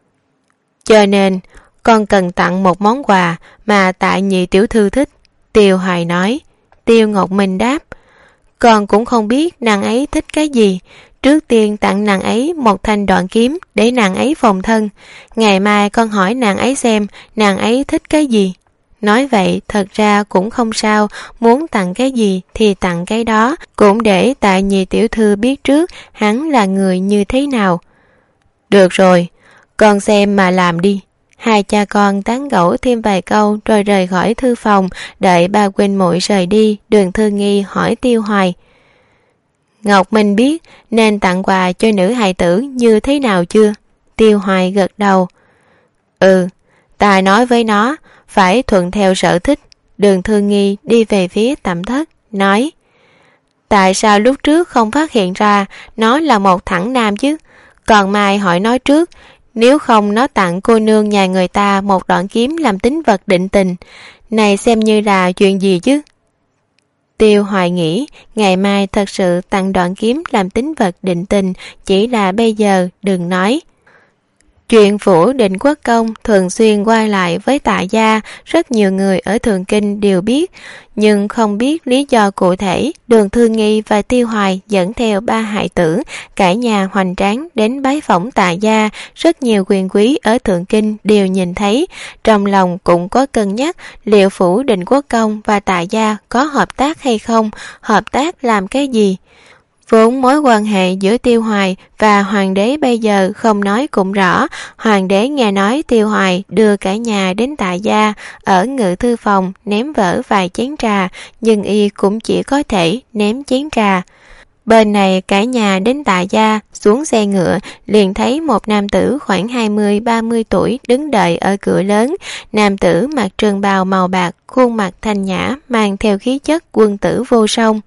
Cho nên con cần tặng một món quà mà Tạ nhị tiểu thư thích. Tiêu Hoài nói. Tiêu Ngọc Minh đáp. Con cũng không biết nàng ấy thích cái gì. Trước tiên tặng nàng ấy một thanh đoạn kiếm để nàng ấy phòng thân. Ngày mai con hỏi nàng ấy xem nàng ấy thích cái gì. Nói vậy thật ra cũng không sao, muốn tặng cái gì thì tặng cái đó, cũng để Tạ nhị tiểu thư biết trước hắn là người như thế nào. Được rồi, con xem mà làm đi. Hai cha con tán gẫu thêm vài câu rồi rời khỏi thư phòng. Đợi ba huynh muội rời đi, Đường Thư Nghi hỏi Tiêu Hoài: Ngọc Minh biết nên tặng quà cho nữ hài tử như thế nào chưa? Tiêu Hoài gật đầu. Ừ, ta nói với nó phải thuận theo sở thích. Đường Thư Nghi đi về phía tẩm thất, nói: Tại sao lúc trước không phát hiện ra nó là một thẳng nam chứ? Còn mai hỏi nói trước, nếu không nó tặng cô nương nhà người ta một đoạn kiếm làm tín vật định tình. Này xem như là chuyện gì chứ? Tiêu Hoài nghĩ ngày mai thật sự tặng đoạn kiếm làm tín vật định tình, chỉ là bây giờ đừng nói. Chuyện phủ Định Quốc Công thường xuyên quay lại với Tạ gia, rất nhiều người ở Thượng Kinh đều biết, nhưng không biết lý do cụ thể. Đường Thư Nghi và Tiêu Hoài dẫn theo ba hài tử, cả nhà hoành tráng đến bái phỏng Tạ gia. Rất nhiều quyền quý ở Thượng Kinh đều nhìn thấy, trong lòng cũng có cân nhắc liệu phủ Định Quốc Công và Tạ gia có hợp tác hay không, hợp tác làm cái gì. Vốn mối quan hệ giữa Tiêu Hoài và Hoàng đế bây giờ không nói cũng rõ. Hoàng đế nghe nói Tiêu Hoài đưa cả nhà đến Tạ gia, ở ngự thư phòng ném vỡ vài chén trà, nhưng y cũng chỉ có thể ném chén trà. Bên này cả nhà đến Tạ gia, xuống xe ngựa liền thấy một nam tử khoảng hai mươi ba mươi tuổi đứng đợi ở cửa lớn. Nam tử mặc trường bào màu bạc, khuôn mặt thanh nhã, mang theo khí chất quân tử vô song.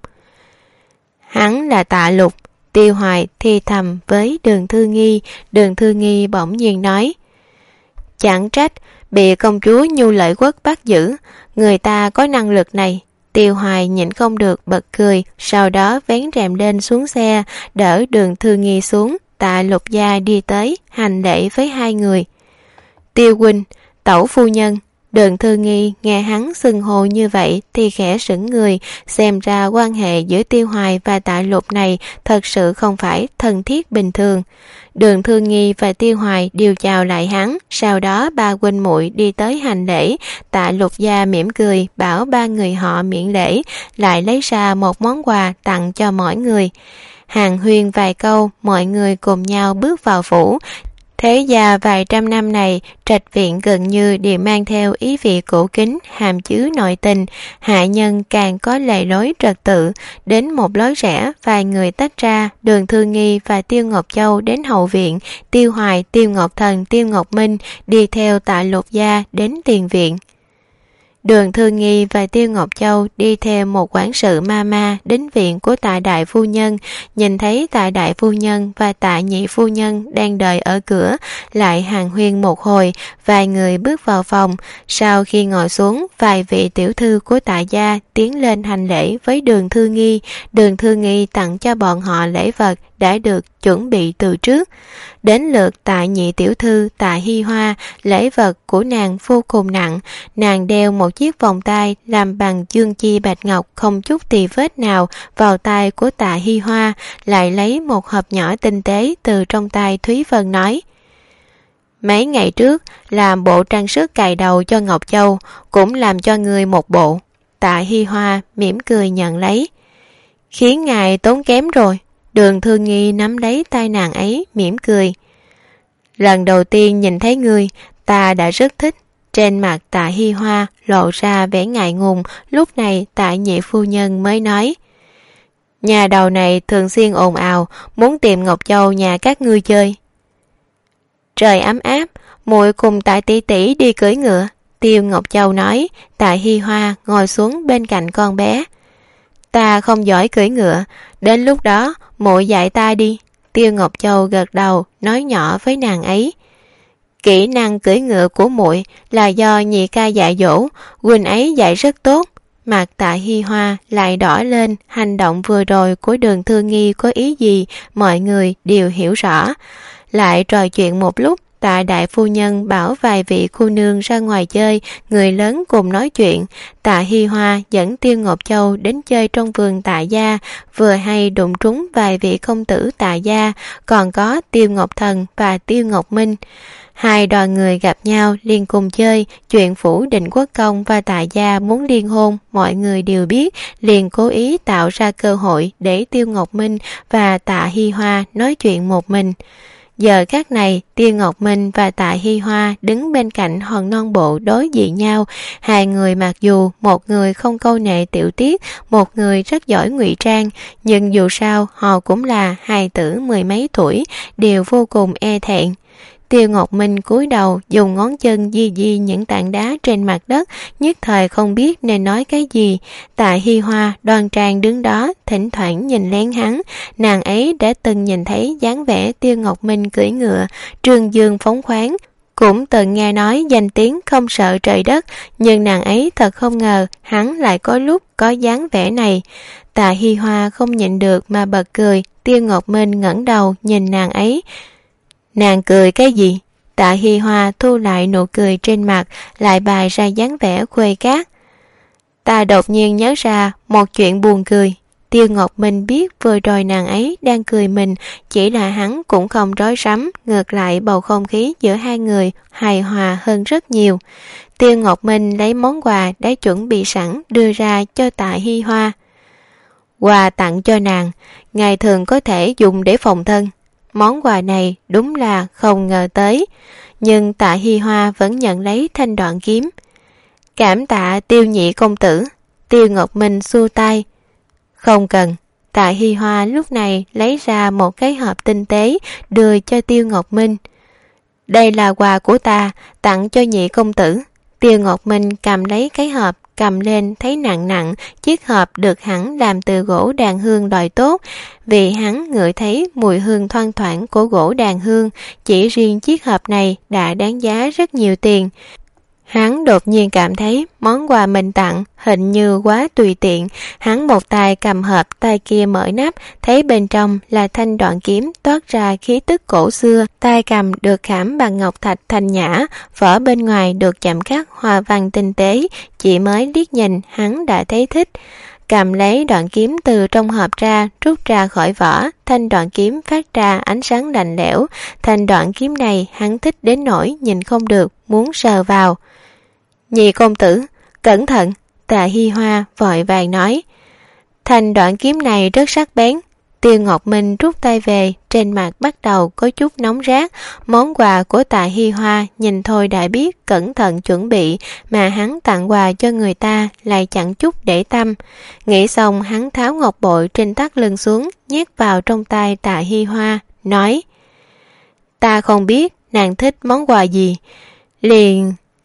Hắn là Tạ Lục. Tiêu Hoài thì thầm với Đường Thư Nghi. Đường Thư Nghi bỗng nhiên nói: Chẳng trách bị công chúa Nhu Lợi Quốc bắt giữ, người ta có năng lực này. Tiêu Hoài nhịn không được bật cười, sau đó vén rèm lên xuống xe, đỡ Đường Thư Nghi xuống. Tạ Lục gia đi tới hành lễ với hai người. Tiêu huynh, tẩu phu nhân. Đường Thư Nghi nghe hắn xưng hô như vậy thì khẽ sững người, xem ra quan hệ giữa Tiêu Hoài và Tạ Lục này thật sự không phải thân thiết bình thường. Đường Thư Nghi và Tiêu Hoài đều chào lại hắn, sau đó ba huynh muội đi tới hành lễ. Tạ Lục gia mỉm cười bảo ba người họ miễn lễ, lại lấy ra một món quà tặng cho mỗi người. Hàn huyên vài câu, mọi người cùng nhau bước vào phủ. Thế gia vài trăm năm này, trạch viện gần như đều mang theo ý vị cổ kính, hàm chứa nội tình. Hạ nhân càng có lề lối trật tự. Đến một lối rẽ, vài người tách ra. Đường Thư Nghi và Tiêu Ngọc Châu đến hậu viện. Tiêu Hoài, Tiêu Ngọc Thần, Tiêu Ngọc Minh đi theo Tạ Lục gia đến tiền viện. Đường Thư Nghi và Tiêu Ngọc Châu đi theo một quản sự ma ma đến viện của Tạ đại phu nhân, nhìn thấy Tạ đại phu nhân và Tạ nhị phu nhân đang đợi ở cửa, lại hàn huyên một hồi, vài người bước vào phòng. Sau khi ngồi xuống, vài vị tiểu thư của Tạ gia tiến lên hành lễ với Đường Thư Nghi. Đường Thư Nghi tặng cho bọn họ lễ vật đã được chuẩn bị từ trước. Đến lượt Tạ nhị tiểu thư Tạ Hi Hoa, lễ vật của nàng vô cùng nặng. Nàng đeo một chiếc vòng tay làm bằng dương chi bạch ngọc không chút tì vết nào vào tay của Tạ Hi Hoa, lại lấy một hộp nhỏ tinh tế từ trong tay Thúy Vân nói: mấy ngày trước làm bộ trang sức cài đầu cho Ngọc Châu, cũng làm cho người một bộ. Tạ Hi Hoa mỉm cười nhận lấy. Khiến ngài tốn kém rồi. Đường Thư Nghi nắm lấy tay nàng ấy mỉm cười. Lần đầu tiên nhìn thấy ngươi, ta đã rất thích. Trên mặt Tạ Hi Hoa lộ ra vẻ ngại ngùng. Lúc này Tạ nhị phu nhân mới nói: nhà đầu này thường xuyên ồn ào, muốn tìm Ngọc Châu nhà các ngươi chơi. Trời ấm áp, muội cùng Tạ tỷ tỷ đi cưỡi ngựa. Tiêu Ngọc Châu nói. Tạ Hi Hoa ngồi xuống bên cạnh con bé. Ta không giỏi cưỡi ngựa, đến lúc đó muội dạy ta đi. Tiêu Ngọc Châu gật đầu nói nhỏ với nàng ấy. Kỹ năng cưỡi ngựa của muội là do nhị ca dạy dỗ, huynh ấy dạy rất tốt. Mặt Tạ Hi Hoa lại đỏ lên, hành động vừa rồi của Đường Thư Nghi có ý gì mọi người đều hiểu rõ. Lại trò chuyện một lúc, Tạ đại phu nhân bảo vài vị cô nương ra ngoài chơi, người lớn cùng nói chuyện. Tạ Hi Hoa dẫn Tiêu Ngọc Châu đến chơi trong vườn Tạ gia, vừa hay đụng trúng vài vị công tử Tạ gia, còn có Tiêu Ngọc Thần và Tiêu Ngọc Minh. Hai đoàn người gặp nhau liền cùng chơi. Chuyện phủ Định Quốc Công và Tạ gia muốn liên hôn mọi người đều biết, liền cố ý tạo ra cơ hội để Tiêu Ngọc Minh và Tạ Hi Hoa nói chuyện một mình. Giờ khắc này, Tiêu Ngọc Minh và Tạ Hi Hoa đứng bên cạnh hòn non bộ đối diện nhau. Hai người mặc dù một người không câu nệ tiểu tiết, một người rất giỏi ngụy trang, nhưng dù sao họ cũng là hài tử mười mấy tuổi, đều vô cùng e thẹn. Tiêu Ngọc Minh cúi đầu dùng ngón chân di di những tảng đá trên mặt đất, nhất thời không biết nên nói cái gì. Tạ Hi Hoa đoan trang đứng đó, thỉnh thoảng nhìn lén hắn. Nàng ấy đã từng nhìn thấy dáng vẻ Tiêu Ngọc Minh cưỡi ngựa, trương dương phóng khoáng, cũng từng nghe nói danh tiếng không sợ trời đất, nhưng nàng ấy thật không ngờ hắn lại có lúc có dáng vẻ này. Tạ Hi Hoa không nhịn được mà bật cười. Tiêu Ngọc Minh ngẩng đầu nhìn nàng ấy. Nàng cười cái gì? Tạ Hi Hoa thu lại nụ cười trên mặt, lại bày ra dáng vẻ khuê cát. Ta đột nhiên nhớ ra một chuyện buồn cười. Tiêu Ngọc Minh biết vừa rồi nàng ấy đang cười mình, chỉ là hắn cũng không rối rắm, ngược lại bầu không khí giữa hai người hài hòa hơn rất nhiều. Tiêu Ngọc Minh lấy món quà đã chuẩn bị sẵn đưa ra cho Tạ Hi Hoa. Quà tặng cho nàng, ngày thường có thể dùng để phòng thân. Món quà này đúng là không ngờ tới, nhưng Tạ Hi Hoa vẫn nhận lấy thanh đoạn kiếm. Cảm tạ Tiêu nhị công tử. Tiêu Ngọc Minh xua tay. Không cần. Tạ Hi Hoa lúc này lấy ra một cái hộp tinh tế đưa cho Tiêu Ngọc Minh. Đây là quà của ta, tặng cho nhị công tử. Tiêu Ngọc Minh cầm lấy cái hộp, cầm lên thấy nặng nặng. Chiếc hộp được hắn làm từ gỗ đàn hương loại tốt, vì hắn ngửi thấy mùi hương thoang thoảng của gỗ đàn hương. Chỉ riêng chiếc hộp này đã đáng giá rất nhiều tiền. Hắn đột nhiên cảm thấy món quà mình tặng hình như quá tùy tiện. Hắn một tay cầm hộp, tay kia mở nắp, thấy bên trong là thanh đoạn kiếm toát ra khí tức cổ xưa. Tay cầm được khảm bằng ngọc thạch thanh nhã, vỏ bên ngoài được chạm khắc hoa văn tinh tế. Chỉ mới liếc nhìn hắn đã thấy thích. Cầm lấy đoạn kiếm từ trong hộp ra, rút ra khỏi vỏ. Thanh đoạn kiếm phát ra ánh sáng lạnh lẽo. Thanh đoạn kiếm này hắn thích đến nỗi nhìn không được, muốn sờ vào. Nhị công tử, cẩn thận. Tạ Hi Hoa vội vàng nói. Thanh đoạn kiếm này rất sắc bén. Tiêu Ngọc Minh rút tay về, trên mặt bắt đầu có chút nóng rát. Món quà của Tạ Hi Hoa nhìn thôi đã biết cẩn thận chuẩn bị, mà hắn tặng quà cho người ta lại chẳng chút để tâm. Nghĩ xong hắn tháo ngọc bội trên thắt lưng xuống, nhét vào trong tay Tạ Hi Hoa, nói. Ta không biết nàng thích món quà gì. Liền...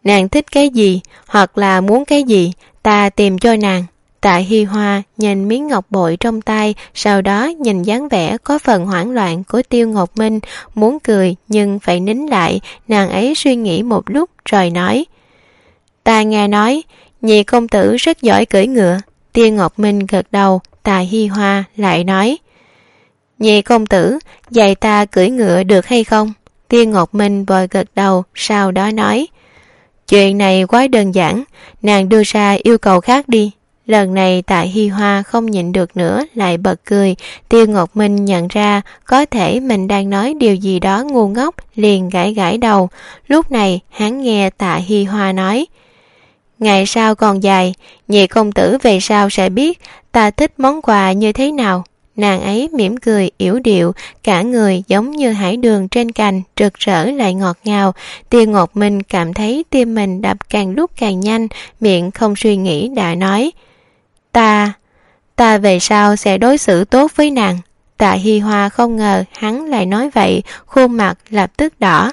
Nàng thích cái gì, hoặc là muốn cái gì, ta tìm cho nàng. Tạ Hi Hoa nhìn miếng ngọc bội trong tay, sau đó nhìn dáng vẻ có phần hoảng loạn của Tiêu Ngọc Minh, muốn cười nhưng phải nín lại. Nàng ấy suy nghĩ một lúc rồi nói: Ta nghe nói nhị công tử rất giỏi cưỡi ngựa. Tiêu Ngọc Minh gật đầu. Tạ Hi Hoa lại nói: Nhị công tử dạy ta cưỡi ngựa được hay không? Tiêu Ngọc Minh vội gật đầu, sau đó nói: Chuyện này quá đơn giản, nàng đưa ra yêu cầu khác đi. Lần này Tạ Hi Hoa không nhịn được nữa, lại bật cười. Tiêu Ngọc Minh nhận ra có thể mình đang nói điều gì đó ngu ngốc, liền gãi gãi đầu. Lúc này hắn nghe Tạ Hi Hoa nói: Ngày sau còn dài, nhị công tử về sau sẽ biết ta thích món quà như thế nào. Nàng ấy mỉm cười yểu điệu, cả người giống như hải đường trên cành, rực rỡ lại ngọt ngào. Tiêu Ngọc Minh cảm thấy tim mình đập càng lúc càng nhanh, miệng không suy nghĩ đã nói: Ta, ta về sau sẽ đối xử tốt với nàng. Tạ Hi Hoa không ngờ hắn lại nói vậy, khuôn mặt lập tức đỏ.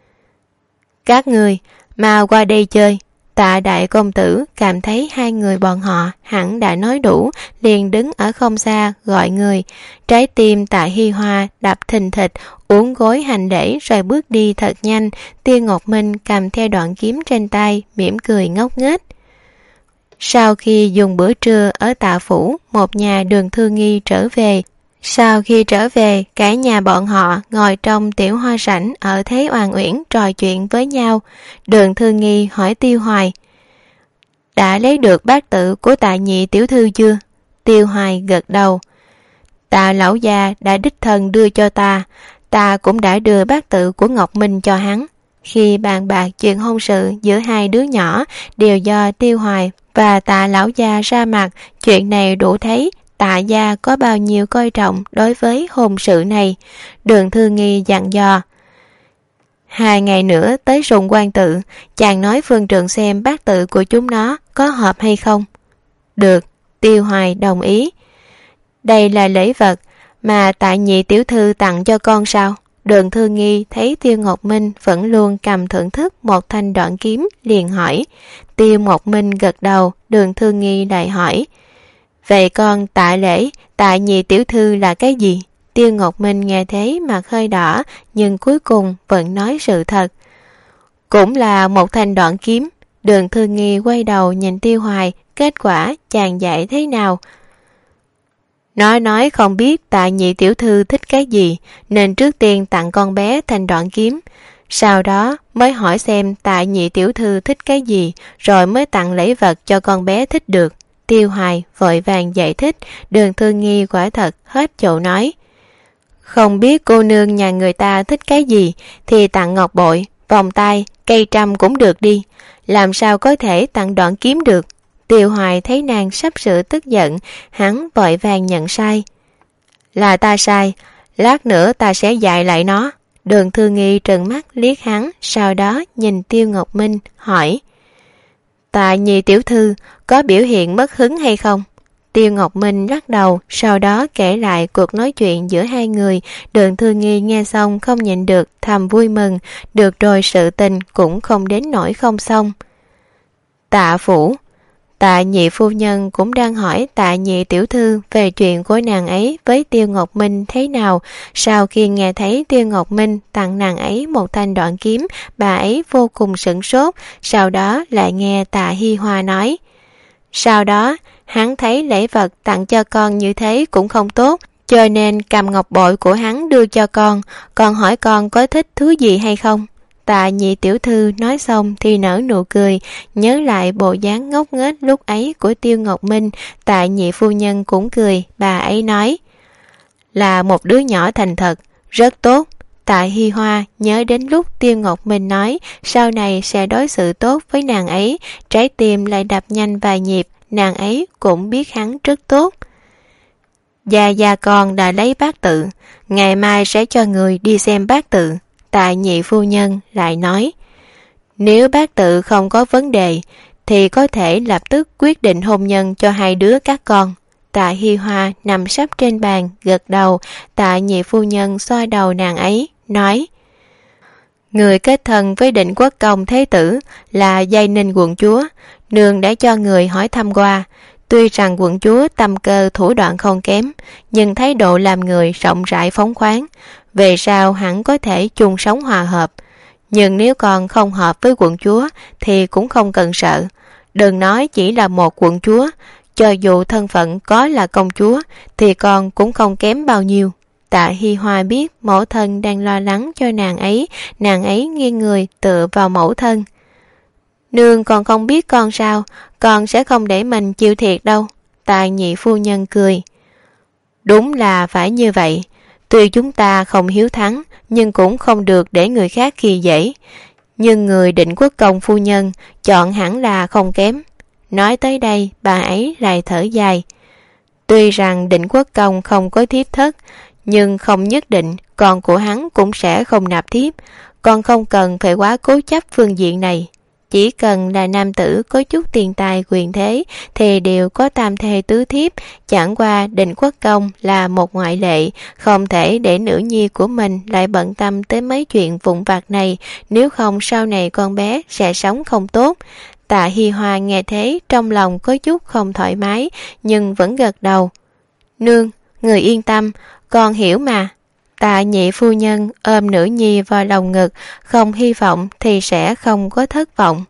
Các người, mau qua đây chơi. Tạ đại công tử cảm thấy hai người bọn họ hẳn đã nói đủ, liền đứng ở không xa gọi người. Trái tim Tạ Hi Hoa đập thình thịch, uốn gối hành lễ rồi bước đi thật nhanh. Tiêu Ngọc Minh cầm theo đoạn kiếm trên tay, mỉm cười ngốc nghếch. Sau khi dùng bữa trưa ở Tạ phủ, một nhà Đường Thư Nghi trở về. Sau khi trở về, cả nhà bọn họ ngồi trong tiểu hoa sảnh ở Thế Oàn Uyển trò chuyện với nhau. Đường Thư Nghi hỏi Tiêu Hoài: Đã lấy được bát tự của Tạ nhị tiểu thư chưa? Tiêu Hoài gật đầu. Tạ lão gia đã đích thân đưa cho ta, ta cũng đã đưa bát tự của Ngọc Minh cho hắn. Khi bàn bạc chuyện hôn sự giữa hai đứa nhỏ đều do Tiêu Hoài và Tạ lão gia ra mặt, chuyện này đủ thấy Tạ gia có bao nhiêu coi trọng đối với hôn sự này. Đường Thư Nghi dặn dò: Hai ngày nữa tới Sùng Quan Tự, chàng nói phương trượng xem bát tự của chúng nó có hợp hay không. Được, Tiêu Hoài đồng ý. Đây là lễ vật mà Tạ nhị tiểu thư tặng cho con sao? Đường Thư Nghi thấy Tiêu Ngọc Minh vẫn luôn cầm thưởng thức một thanh đoạn kiếm, liền hỏi. Tiêu Ngọc Minh gật đầu. Đường Thư Nghi lại hỏi: Vậy con tạ lễ Tạ nhị tiểu thư là cái gì? Tiêu Ngọc Minh nghe thế mặt hơi đỏ, nhưng cuối cùng vẫn nói sự thật. Cũng là một thanh đoạn kiếm. Đường Thư Nghi quay đầu nhìn Tiêu Hoài, kết quả chàng dạy thế nào? Nó nói không biết Tạ nhị tiểu thư thích cái gì, nên trước tiên tặng con bé thanh đoạn kiếm. Sau đó mới hỏi xem Tạ nhị tiểu thư thích cái gì, rồi mới tặng lễ vật cho con bé thích được. Tiêu Hoài vội vàng giải thích. Đường Thư Nghi quả thật hết chỗ nói. Không biết cô nương nhà người ta thích cái gì thì tặng ngọc bội, vòng tay, cây trăm cũng được đi. Làm sao có thể tặng đoạn kiếm được? Tiêu Hoài thấy nàng sắp sửa tức giận, hắn vội vàng nhận sai. Là ta sai, lát nữa ta sẽ dạy lại nó. Đường Thư Nghi trừng mắt liếc hắn, sau đó nhìn Tiêu Ngọc Minh hỏi: Tạ nhị tiểu thư có biểu hiện mất hứng hay không? Tiêu Ngọc Minh lắc đầu, sau đó kể lại cuộc nói chuyện giữa hai người. Đường Thư Nghi nghe xong không nhịn được, thầm vui mừng. Được rồi, sự tình cũng không đến nỗi không xong. Tạ phủ, Tạ nhị phu nhân cũng đang hỏi Tạ nhị tiểu thư về chuyện của nàng ấy với Tiêu Ngọc Minh thế nào. Sau khi nghe thấy Tiêu Ngọc Minh tặng nàng ấy một thanh đoạn kiếm, bà ấy vô cùng sửng sốt. Sau đó lại nghe Tạ Hi Hoa nói: Sau đó hắn thấy lễ vật tặng cho con như thế cũng không tốt, cho nên cầm ngọc bội của hắn đưa cho con, còn hỏi con có thích thứ gì hay không. Tạ nhị tiểu thư nói xong thì nở nụ cười, nhớ lại bộ dáng ngốc nghếch lúc ấy của Tiêu Ngọc Minh. Tạ nhị phu nhân cũng cười, bà ấy nói: Là một đứa nhỏ thành thật, rất tốt. Tạ Hi Hoa nhớ đến lúc Tiêu Ngọc Minh nói sau này sẽ đối xử tốt với nàng ấy, trái tim lại đập nhanh vài nhịp. Nàng ấy cũng biết hắn rất tốt. Gia gia con đã lấy bát tự, ngày mai sẽ cho người đi xem bát tự. Tạ nhị phu nhân lại nói: Nếu bát tự không có vấn đề thì có thể lập tức quyết định hôn nhân cho hai đứa các con. Tạ Hi Hoa nằm sấp trên bàn gật đầu. Tạ nhị phu nhân xoa đầu nàng ấy nói: Người kết thân với Định Quốc Công Thế Tử là Giai Ninh quận chúa, nương đã cho người hỏi thăm qua. Tuy rằng quận chúa tâm cơ thủ đoạn không kém, nhưng thái độ làm người rộng rãi phóng khoáng, về sau hẳn có thể chung sống hòa hợp. Nhưng nếu còn không hợp với quận chúa thì cũng không cần sợ. Đừng nói chỉ là một quận chúa, cho dù thân phận có là công chúa thì con cũng không kém bao nhiêu. Tạ Hi Hoa biết mẫu thân đang lo lắng cho nàng ấy, nàng ấy nghiêng người tựa vào mẫu thân. Nương còn không biết con sao, con sẽ không để mình chịu thiệt đâu. Tạ nhị phu nhân cười. Đúng là phải như vậy, tuy chúng ta không hiếu thắng, nhưng cũng không được để người khác khi dễ. Nhưng người Định Quốc Công phu nhân chọn hẳn là không kém. Nói tới đây, bà ấy lại thở dài. Tuy rằng Định Quốc Công không có thiếp thất, nhưng không nhất định con của hắn cũng sẽ không nạp thiếp. Con không cần phải quá cố chấp phương diện này. Chỉ cần là nam tử có chút tiền tài quyền thế thì đều có tam thê tứ thiếp, chẳng qua Định Quốc Công là một ngoại lệ, không thể để nữ nhi của mình lại bận tâm tới mấy chuyện vụn vặt này, nếu không sau này con bé sẽ sống không tốt. Tạ Hi Hoa nghe thế trong lòng có chút không thoải mái, nhưng vẫn gật đầu. Nương, người yên tâm, con hiểu mà. Tạ nhị phu nhân ôm nữ nhi vào lòng ngực, không hy vọng thì sẽ không có thất vọng.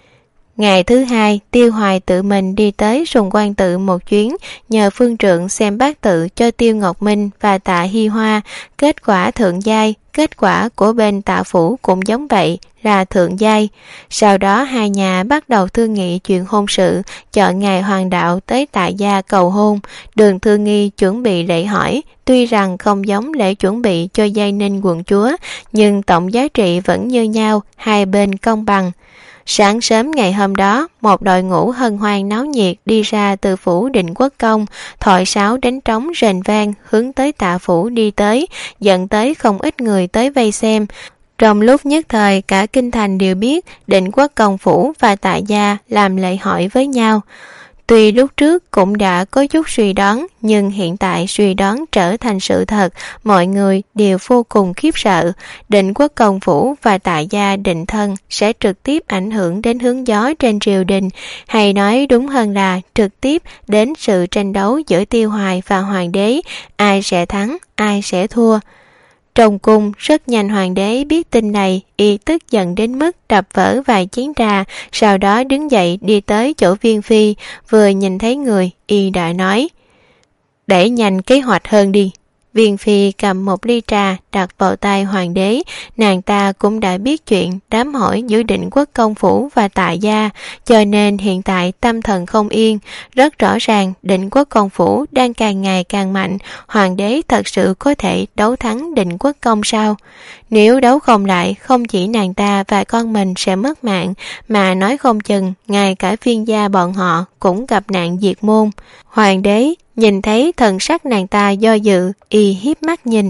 Ngày thứ hai, Tiêu Hoài tự mình đi tới Sùng Quan Tự một chuyến, nhờ phương trượng xem bát tự cho Tiêu Ngọc Minh và Tạ Hi Hoa. Kết quả thượng giai, kết quả của bên Tạ phủ cũng giống vậy, là thượng giai. Sau đó hai nhà bắt đầu thương nghị chuyện hôn sự, chọn ngày hoàng đạo tới Tạ gia cầu hôn. Đường Thư Nghi chuẩn bị lễ hỏi, tuy rằng không giống lễ chuẩn bị cho Giai Ninh quận chúa, nhưng tổng giá trị vẫn như nhau, hai bên công bằng. Sáng sớm ngày hôm đó, một đội ngũ hân hoan náo nhiệt đi ra từ phủ Định Quốc Công, thổi sáo đánh trống rền vang hướng tới Tạ phủ đi tới, dẫn tới không ít người tới vây xem. Trong lúc nhất thời cả kinh thành đều biết Định Quốc Công phủ và Tạ gia làm lễ hỏi với nhau. Tuy lúc trước cũng đã có chút suy đoán, nhưng hiện tại suy đoán trở thành sự thật, mọi người đều vô cùng khiếp sợ. Định Quốc Công phủ và Tạ gia định thân sẽ trực tiếp ảnh hưởng đến hướng gió trên triều đình, hay nói đúng hơn là trực tiếp đến sự tranh đấu giữa Tiêu Hoài và Hoàng đế, ai sẽ thắng, ai sẽ thua. Trong cung, rất nhanh hoàng đế biết tin này, y tức giận đến mức đập vỡ vài chén trà, sau đó đứng dậy đi tới chỗ Viên Phi, vừa nhìn thấy người, y đã nói: Để nhanh kế hoạch hơn đi. Viên Phi cầm một ly trà đặt vào tay hoàng đế, nàng ta cũng đã biết chuyện đám hỏi giữa Định Quốc Công phủ và Tạ gia, cho nên hiện tại tâm thần không yên. Rất rõ ràng Định Quốc Công phủ đang càng ngày càng mạnh, hoàng đế thật sự có thể đấu thắng Định Quốc Công sao? Nếu đấu không lại, không chỉ nàng ta và con mình sẽ mất mạng, mà nói không chừng ngay cả Viên gia bọn họ cũng gặp nạn diệt môn. Hoàng đế nhìn thấy thần sắc nàng ta do dự, y hiếp mắt nhìn.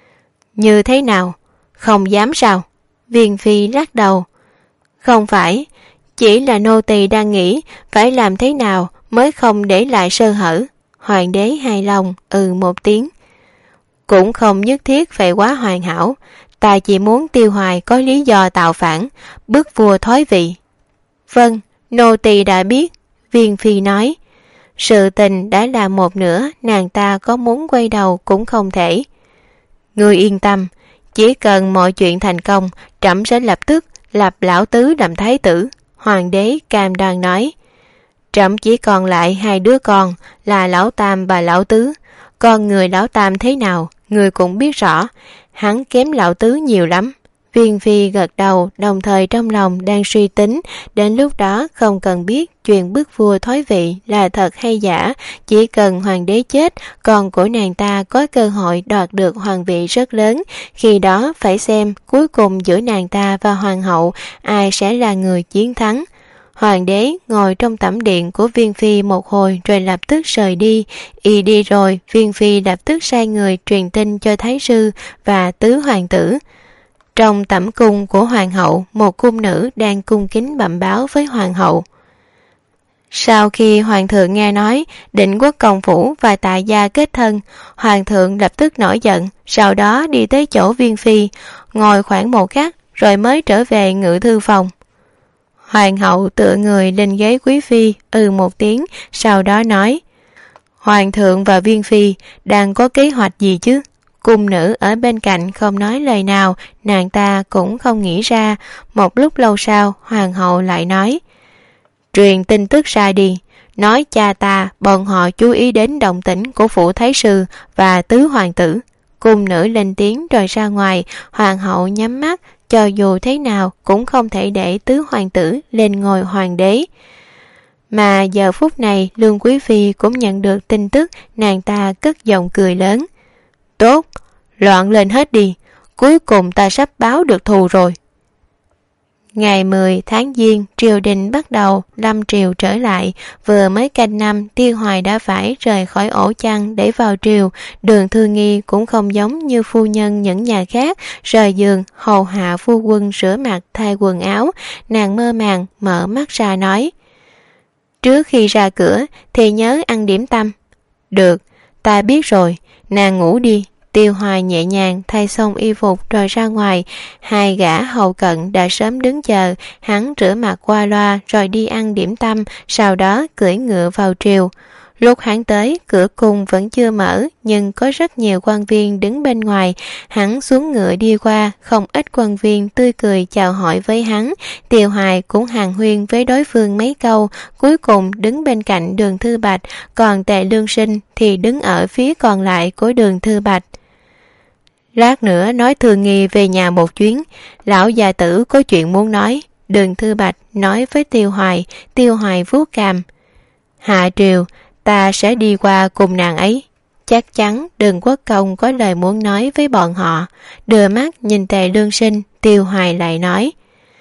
Như thế nào? Không dám sao? Viên Phi lắc đầu. Không phải, chỉ là nô tỳ đang nghĩ phải làm thế nào mới không để lại sơ hở. Hoàng đế hài lòng, ừ một tiếng. Cũng không nhất thiết phải quá hoàn hảo, ta chỉ muốn Tiêu Hoài có lý do tạo phản, bức vua thoái vị. Vâng, nô tỳ đã biết, Viên Phi nói. Sự tình đã là một nửa, nàng ta có muốn quay đầu cũng không thể. Ngươi yên tâm, chỉ cần mọi chuyện thành công, trẫm sẽ lập tức lập lão tứ làm thái tử. Hoàng đế cam đoan nói. Trẫm chỉ còn lại hai đứa con là lão tam và lão tứ. Con người lão tam thế nào, người cũng biết rõ, hắn kém lão tứ nhiều lắm. Viên Phi gật đầu, đồng thời trong lòng đang suy tính, đến lúc đó không cần biết chuyện bức vua thoái vị là thật hay giả, chỉ cần hoàng đế chết, con của nàng ta có cơ hội đoạt được hoàng vị rất lớn, khi đó phải xem cuối cùng giữa nàng ta và hoàng hậu ai sẽ là người chiến thắng. Hoàng đế ngồi trong tẩm điện của Viên Phi một hồi rồi lập tức rời đi. Y đi rồi, Viên Phi lập tức sai người truyền tin cho Thái sư và tứ hoàng tử. Trong tẩm cung của hoàng hậu, một cung nữ đang cung kính bẩm báo với hoàng hậu. Sau khi hoàng thượng nghe nói Định Quốc Công phủ và Tạ gia kết thân, hoàng thượng lập tức nổi giận, sau đó đi tới chỗ Viên Phi, ngồi khoảng một khắc rồi mới trở về ngự thư phòng. Hoàng hậu tựa người lên ghế quý phi, ừ một tiếng, sau đó nói: Hoàng thượng và viên phi đang có kế hoạch gì chứ? Cung nữ ở bên cạnh không nói lời nào, nàng ta cũng không nghĩ ra. Một lúc lâu sau, hoàng hậu lại nói: Truyền tin tức ra đi, nói cha ta bọn họ chú ý đến động tĩnh của phủ thái sư và tứ hoàng tử. Cung nữ lên tiếng rồi ra ngoài. Hoàng hậu nhắm mắt, cho dù thế nào cũng không thể để tứ hoàng tử lên ngôi hoàng đế. Mà giờ phút này Lương Quý Phi cũng nhận được tin tức, nàng ta cất giọng cười lớn: Tốt, loạn lên hết đi, cuối cùng ta sắp báo được thù rồi. Ngày mười tháng Giêng, triều đình bắt đầu, lâm triều trở lại. Vừa mới canh năm, Tiêu Hoài đã phải rời khỏi ổ chăn để vào triều. Đường Thư Nghi cũng không giống như phu nhân những nhà khác, rời giường hầu hạ phu quân rửa mặt thay quần áo. Nàng mơ màng mở mắt ra nói: Trước khi ra cửa thì nhớ ăn điểm tâm. Được, ta biết rồi, nàng ngủ đi. Tiêu Hoài nhẹ nhàng thay xong y phục rồi ra ngoài. Hai gã hầu cận đã sớm đứng chờ, hắn rửa mặt qua loa rồi đi ăn điểm tâm, sau đó cưỡi ngựa vào triều. Lúc hắn tới, cửa cung vẫn chưa mở, nhưng có rất nhiều quan viên đứng bên ngoài. Hắn xuống ngựa đi qua, không ít quan viên tươi cười chào hỏi với hắn. Tiêu Hoài cũng hàn huyên với đối phương mấy câu, cuối cùng đứng bên cạnh Đường Thư Bạch, còn Tề Lương Sinh thì đứng ở phía còn lại của Đường Thư Bạch. Lát nữa nói Thư Nghi về nhà một chuyến, lão già tử có chuyện muốn nói. Đường Thư Bạch nói với Tiêu Hoài. Tiêu Hoài vuốt cằm: Hạ triều, ta sẽ đi qua cùng nàng ấy. Chắc chắn Đường Quốc Công có lời muốn nói với bọn họ. Đưa mắt nhìn Tề Lương Sinh, Tiêu Hoài lại nói: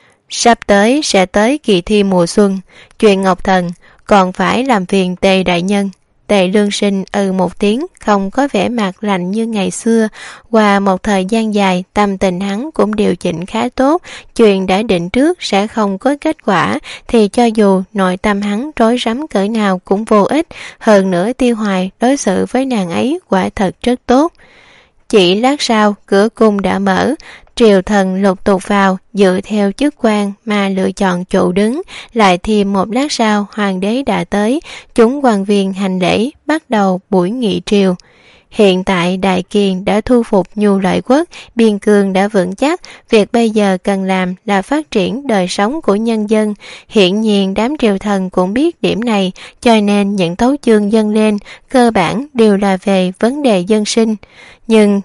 Sắp tới sẽ tới kỳ thi mùa xuân, chuyện Ngọc Thần còn phải làm phiền Tề đại nhân. Tề Lương Sinh ừ một tiếng, không có vẻ mặt lạnh như ngày xưa. Qua một thời gian dài, tâm tình hắn cũng điều chỉnh khá tốt. Chuyện đã định trước sẽ không có kết quả, thì cho dù nội tâm hắn rối rắm cỡ nào cũng vô ích. Hơn nữa Tiêu Hoài đối xử với nàng ấy quả thật rất tốt. Chỉ lát sau, cửa cung đã mở. Triều thần lục tục vào, dựa theo chức quan mà lựa chọn chỗ đứng. Lại thêm một lát sau, hoàng đế đã tới. Chúng quan viên hành lễ, bắt đầu buổi nghị triều. Hiện tại Đại Kiền đã thu phục Nhu Lợi Quốc, biên cương đã vững chắc. Việc bây giờ cần làm là phát triển đời sống của nhân dân. Hiện nhiên đám triều thần cũng biết điểm này, cho nên những tấu chương dâng lên cơ bản đều là về vấn đề dân sinh. Nhưng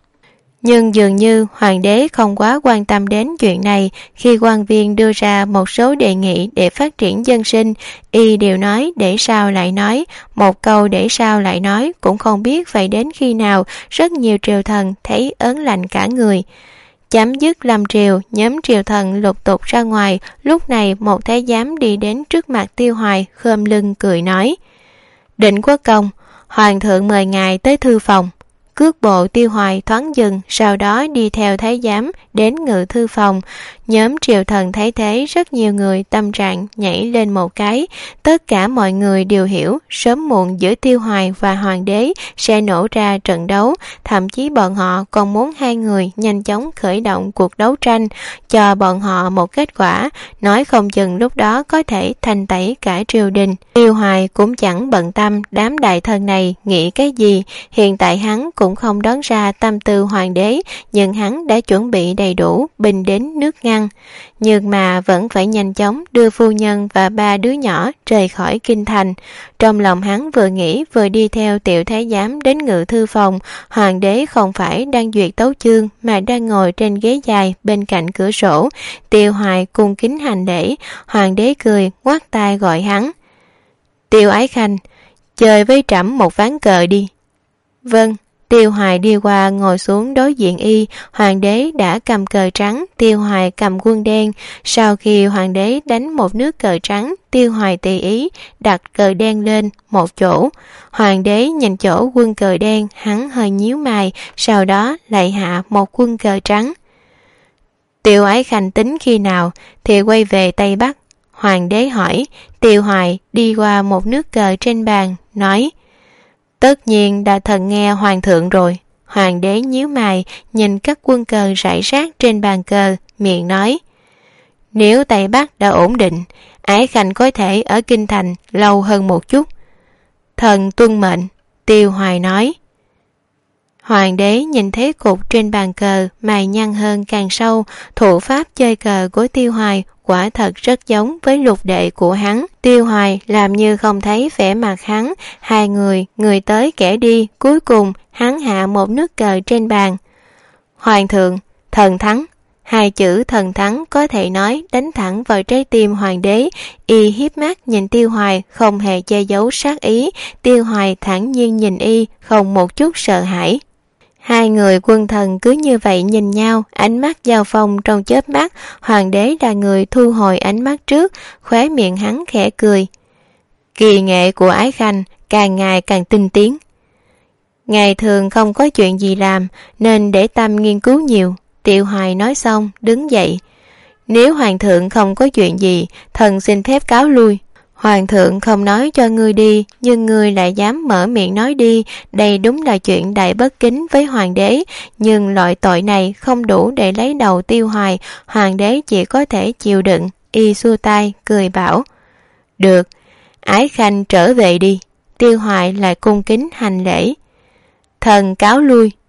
Nhưng dường như hoàng đế không quá quan tâm đến chuyện này. Khi quan viên đưa ra một số đề nghị để phát triển dân sinh, y đều nói để sao lại nói, một câu để sao lại nói cũng không biết phải đến khi nào. Rất nhiều triều thần thấy ớn lạnh cả người. Chấm dứt lâm triều, nhóm triều thần lục tục ra ngoài. Lúc này một thái giám đi đến trước mặt Tiêu Hoài, khom lưng cười nói: Định Quốc Công, hoàng thượng mời ngài tới thư phòng. Cước bộ Tiêu Hoài thoáng dừng, sau đó đi theo thái giám đến ngự thư phòng. Nhóm triều thần thấy thế, rất nhiều người tâm trạng nhảy lên một cái. Tất cả mọi người đều hiểu sớm muộn giữa Tiêu Hoài và hoàng đế sẽ nổ ra trận đấu. Thậm chí bọn họ còn muốn hai người nhanh chóng khởi động cuộc đấu tranh, cho bọn họ một kết quả, nói không chừng lúc đó có thể thanh tẩy cả triều đình. Tiêu Hoài cũng chẳng bận tâm đám đại thần này nghĩ cái gì. Hiện tại hắn cũng không đoán ra tâm tư hoàng đế, nhưng hắn đã chuẩn bị đầy đủ binh đến nước ngăn. Nhưng mà vẫn phải nhanh chóng đưa phu nhân và ba đứa nhỏ rời khỏi kinh thành. Trong lòng hắn vừa nghĩ vừa đi theo tiểu thái giám đến ngự thư phòng. Hoàng đế không phải đang duyệt tấu chương mà đang ngồi trên ghế dài bên cạnh cửa sổ. Tiêu Hoài cung kính hành lễ. Hoàng đế cười ngoắt tay gọi hắn: Tiêu Ái Khanh, chơi với trẫm một ván cờ đi. Vâng. Tiêu Hoài đi qua ngồi xuống đối diện y. Hoàng đế đã cầm cờ trắng, Tiêu Hoài cầm quân đen. Sau khi hoàng đế đánh một nước cờ trắng, Tiêu Hoài tùy ý đặt cờ đen lên một chỗ. Hoàng đế nhìn chỗ quân cờ đen, hắn hơi nhíu mày, sau đó lại hạ một quân cờ trắng. Tiêu Ái Khanh tính khi nào thì quay về Tây Bắc? Hoàng đế hỏi. Tiêu Hoài đi qua một nước cờ trên bàn, nói: Tất nhiên đã thần nghe hoàng thượng rồi. Hoàng đế nhíu mày, nhìn các quân cờ rải rác trên bàn cờ, miệng nói: Nếu Tây Bắc đã ổn định, Ái Khanh có thể ở kinh thành lâu hơn một chút. Thần tuân mệnh, Tiêu Hoài nói. Hoàng đế nhìn thấy cục trên bàn cờ mài nhăn hơn càng sâu, thủ pháp chơi cờ của Tiêu Hoài quả thật rất giống với lục đệ của hắn. Tiêu Hoài làm như không thấy vẻ mặt hắn, hai người, người tới kẻ đi, cuối cùng hắn hạ một nước cờ trên bàn. Hoàng thượng, thần thắng. Hai chữ thần thắng có thể nói đánh thẳng vào trái tim hoàng đế. Y hiếp mắt nhìn Tiêu Hoài, không hề che giấu sát ý. Tiêu Hoài thản nhiên nhìn y, không một chút sợ hãi. Hai người quân thần cứ như vậy nhìn nhau, ánh mắt giao phong trong chớp mắt. Hoàng đế là người thu hồi ánh mắt trước, khóe miệng hắn khẽ cười. Kỳ nghệ của Ái Khanh càng ngày càng tinh tiến. Ngày thường không có chuyện gì làm, nên để tâm nghiên cứu nhiều. Tiêu Hoài nói xong, đứng dậy. Nếu hoàng thượng không có chuyện gì, thần xin phép cáo lui. Hoàng thượng không nói cho ngươi đi, nhưng ngươi lại dám mở miệng nói đi, đây đúng là chuyện đại bất kính với hoàng đế. Nhưng loại tội này không đủ để lấy đầu Tiêu Hoài, hoàng đế chỉ có thể chịu đựng. Y xua tay, cười bảo. Được, Ái Khanh trở về đi. Tiêu Hoài lại cung kính hành lễ. Thần cáo lui.